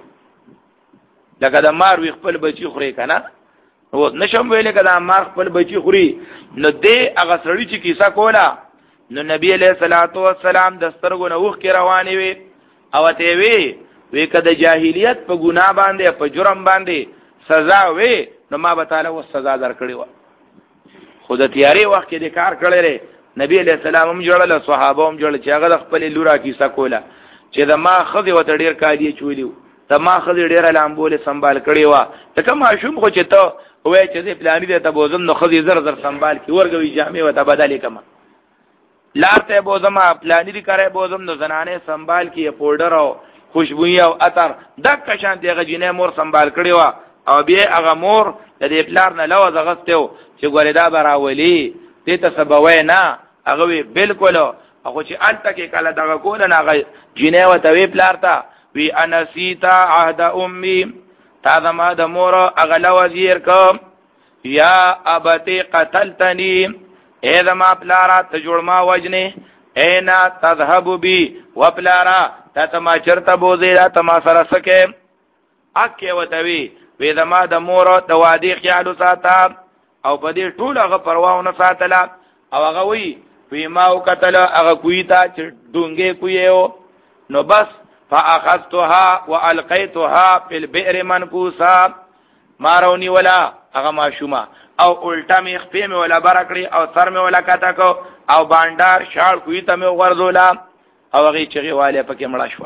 لکه دا مار وی خپل بچی خوري کنه او نشم ویل کدا مار خپل بچی خوري نو دې هغه سړی چې کیسه کولا نو نبی علیہ الصلوۃ والسلام د سترګو نه وښ کې روانې وي او ته وی وی کده جاهلیت په ګناه باندې په جرم باندې سزا وی نو ما به تعالی و سزا درکړي و خود تیاری وخت کې د کار کړی لري نبی علیہ السلام هم جوړل صحابه هم جوړل چې هغه خپل لورا کیسه کولا چې دا ما خذ وته ډیر کالی چولیو دا ما خذ ډیر لامبول سنبال کړی و ته کوم شوم خو چې ته وای چې دې پلانې ته بوزم نو خذ زر زر سنبال کی ورګوي جامع وته بدلې کما لاته بوزم پلانې کړه بوزم نو زنانه سنبال کی پاوډر او خوشبوئی او عطر دک شان دیغه جنې مور سنبال کړی و او بیا هغه مور د دې پلار نه لو زغستو چې ګوردا براولي دې ته سبوي نه هغه وی بالکل هغه چې الته کې کله دغه کول نه هغه جنې و ته وی پلار ته وی انسیتا عهد امي تا زما د مور اغلا وزیر کوم یا ابتی قتلتنی اے زما پلارا ته جوړ ما وجنه اینا تذهب بی و پلارا تا تما چرته بوزیرا تما سره سکه اکه وتوی وی زما د مور د وادي خیال ساته او په دې ټول هغه پروا نه ساتله او هغه وی وی ما وکتل هغه کوی تا چې ډونګې کویو نو بس فاخذتها والقيتها في البئر منكوسا مارونی ولا هغه ماشومه او الټا می خپې می ولا برکړي او سر می ولا کاته کو او باندار شاړ کوی ته می ورزولا او هغه چغي والے پکې مړ شو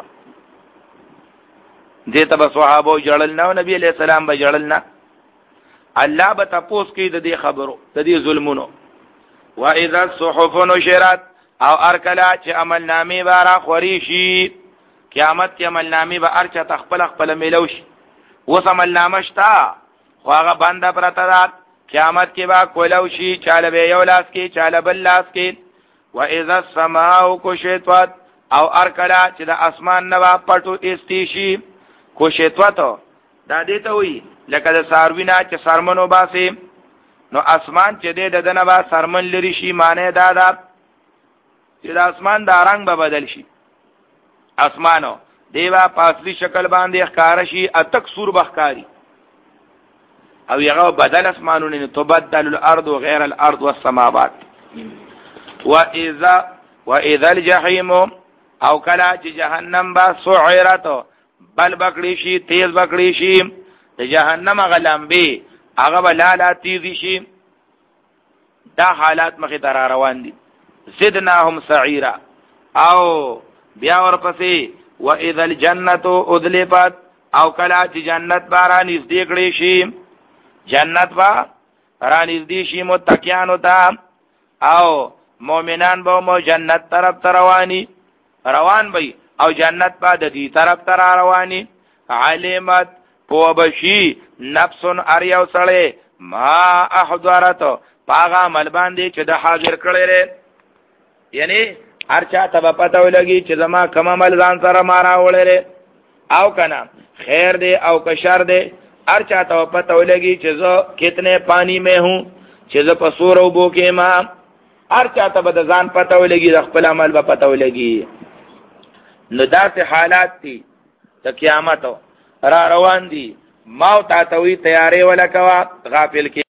دې ته صحابه جړل نو نبی علیہ السلام به جړل نه الله به تاسو کې د دې خبرو د دې ظلمونو واذا الصحف نشرت او ارکلا چې عمل نامې بارا خوري شي قیامت کې عمل نامې به ارچا تخپل خپل ملوش وس عمل نامه شتا خو هغه بنده پرته ده قیامت کې با کولو شي چاله به یو لاس کې چاله بل لاس کې واذا السماء كشطت او ارکلا چې د اسمان نه پټو استیشي کوشتوت دا دې ته وي لکه د ساروینا چې سرمنو باسي نو اسمان چې دې د دنه با سرمن لري شي معنی دا ده چې د اسمان دا رنگ به بدل شي اسمانو دیوا پاسلی شکل باندې ښکار شي اتک سور بخکاری او یغه بدل اسمانونه تبدل الارض غیر الارض والسماوات واذا واذا الجحيم او کلا چې جهنم با سعرت بل بکړی شي تیز بکړی شي د جهنم غلمبي هغه بلالا تیز شي دا حالات مخې تر روان دي زدناهم سعيرا او بیا ورپسې واذا الجنه ادلفت او کلا چې جنت بارا نږدې کړي شي جنت با را نږدې شي متقیان وتا او مؤمنان به مو جنت طرف رواني روان وي او جنت با د دې طرف تر رواني علمت پوبشي نفس اریو سړی ما احضرت پاغه مل باندې چې د حاضر کړي لري یعنی هر چا ته پته ولګي چې زما کوم عمل ځان سره مارا وړلې او کنه خیر دی او که شر دی هر چا ته پته ولګي چې زه کتنے پانی میں ہوں چې زه په سور او بو کې ما هر چاته به د ځان پته ولګي د خپل عمل به پته ولګي. نو داسې حالات دي د قیامت را روان دي. ما او تاسو وی تیارې ولا کوا غافل کې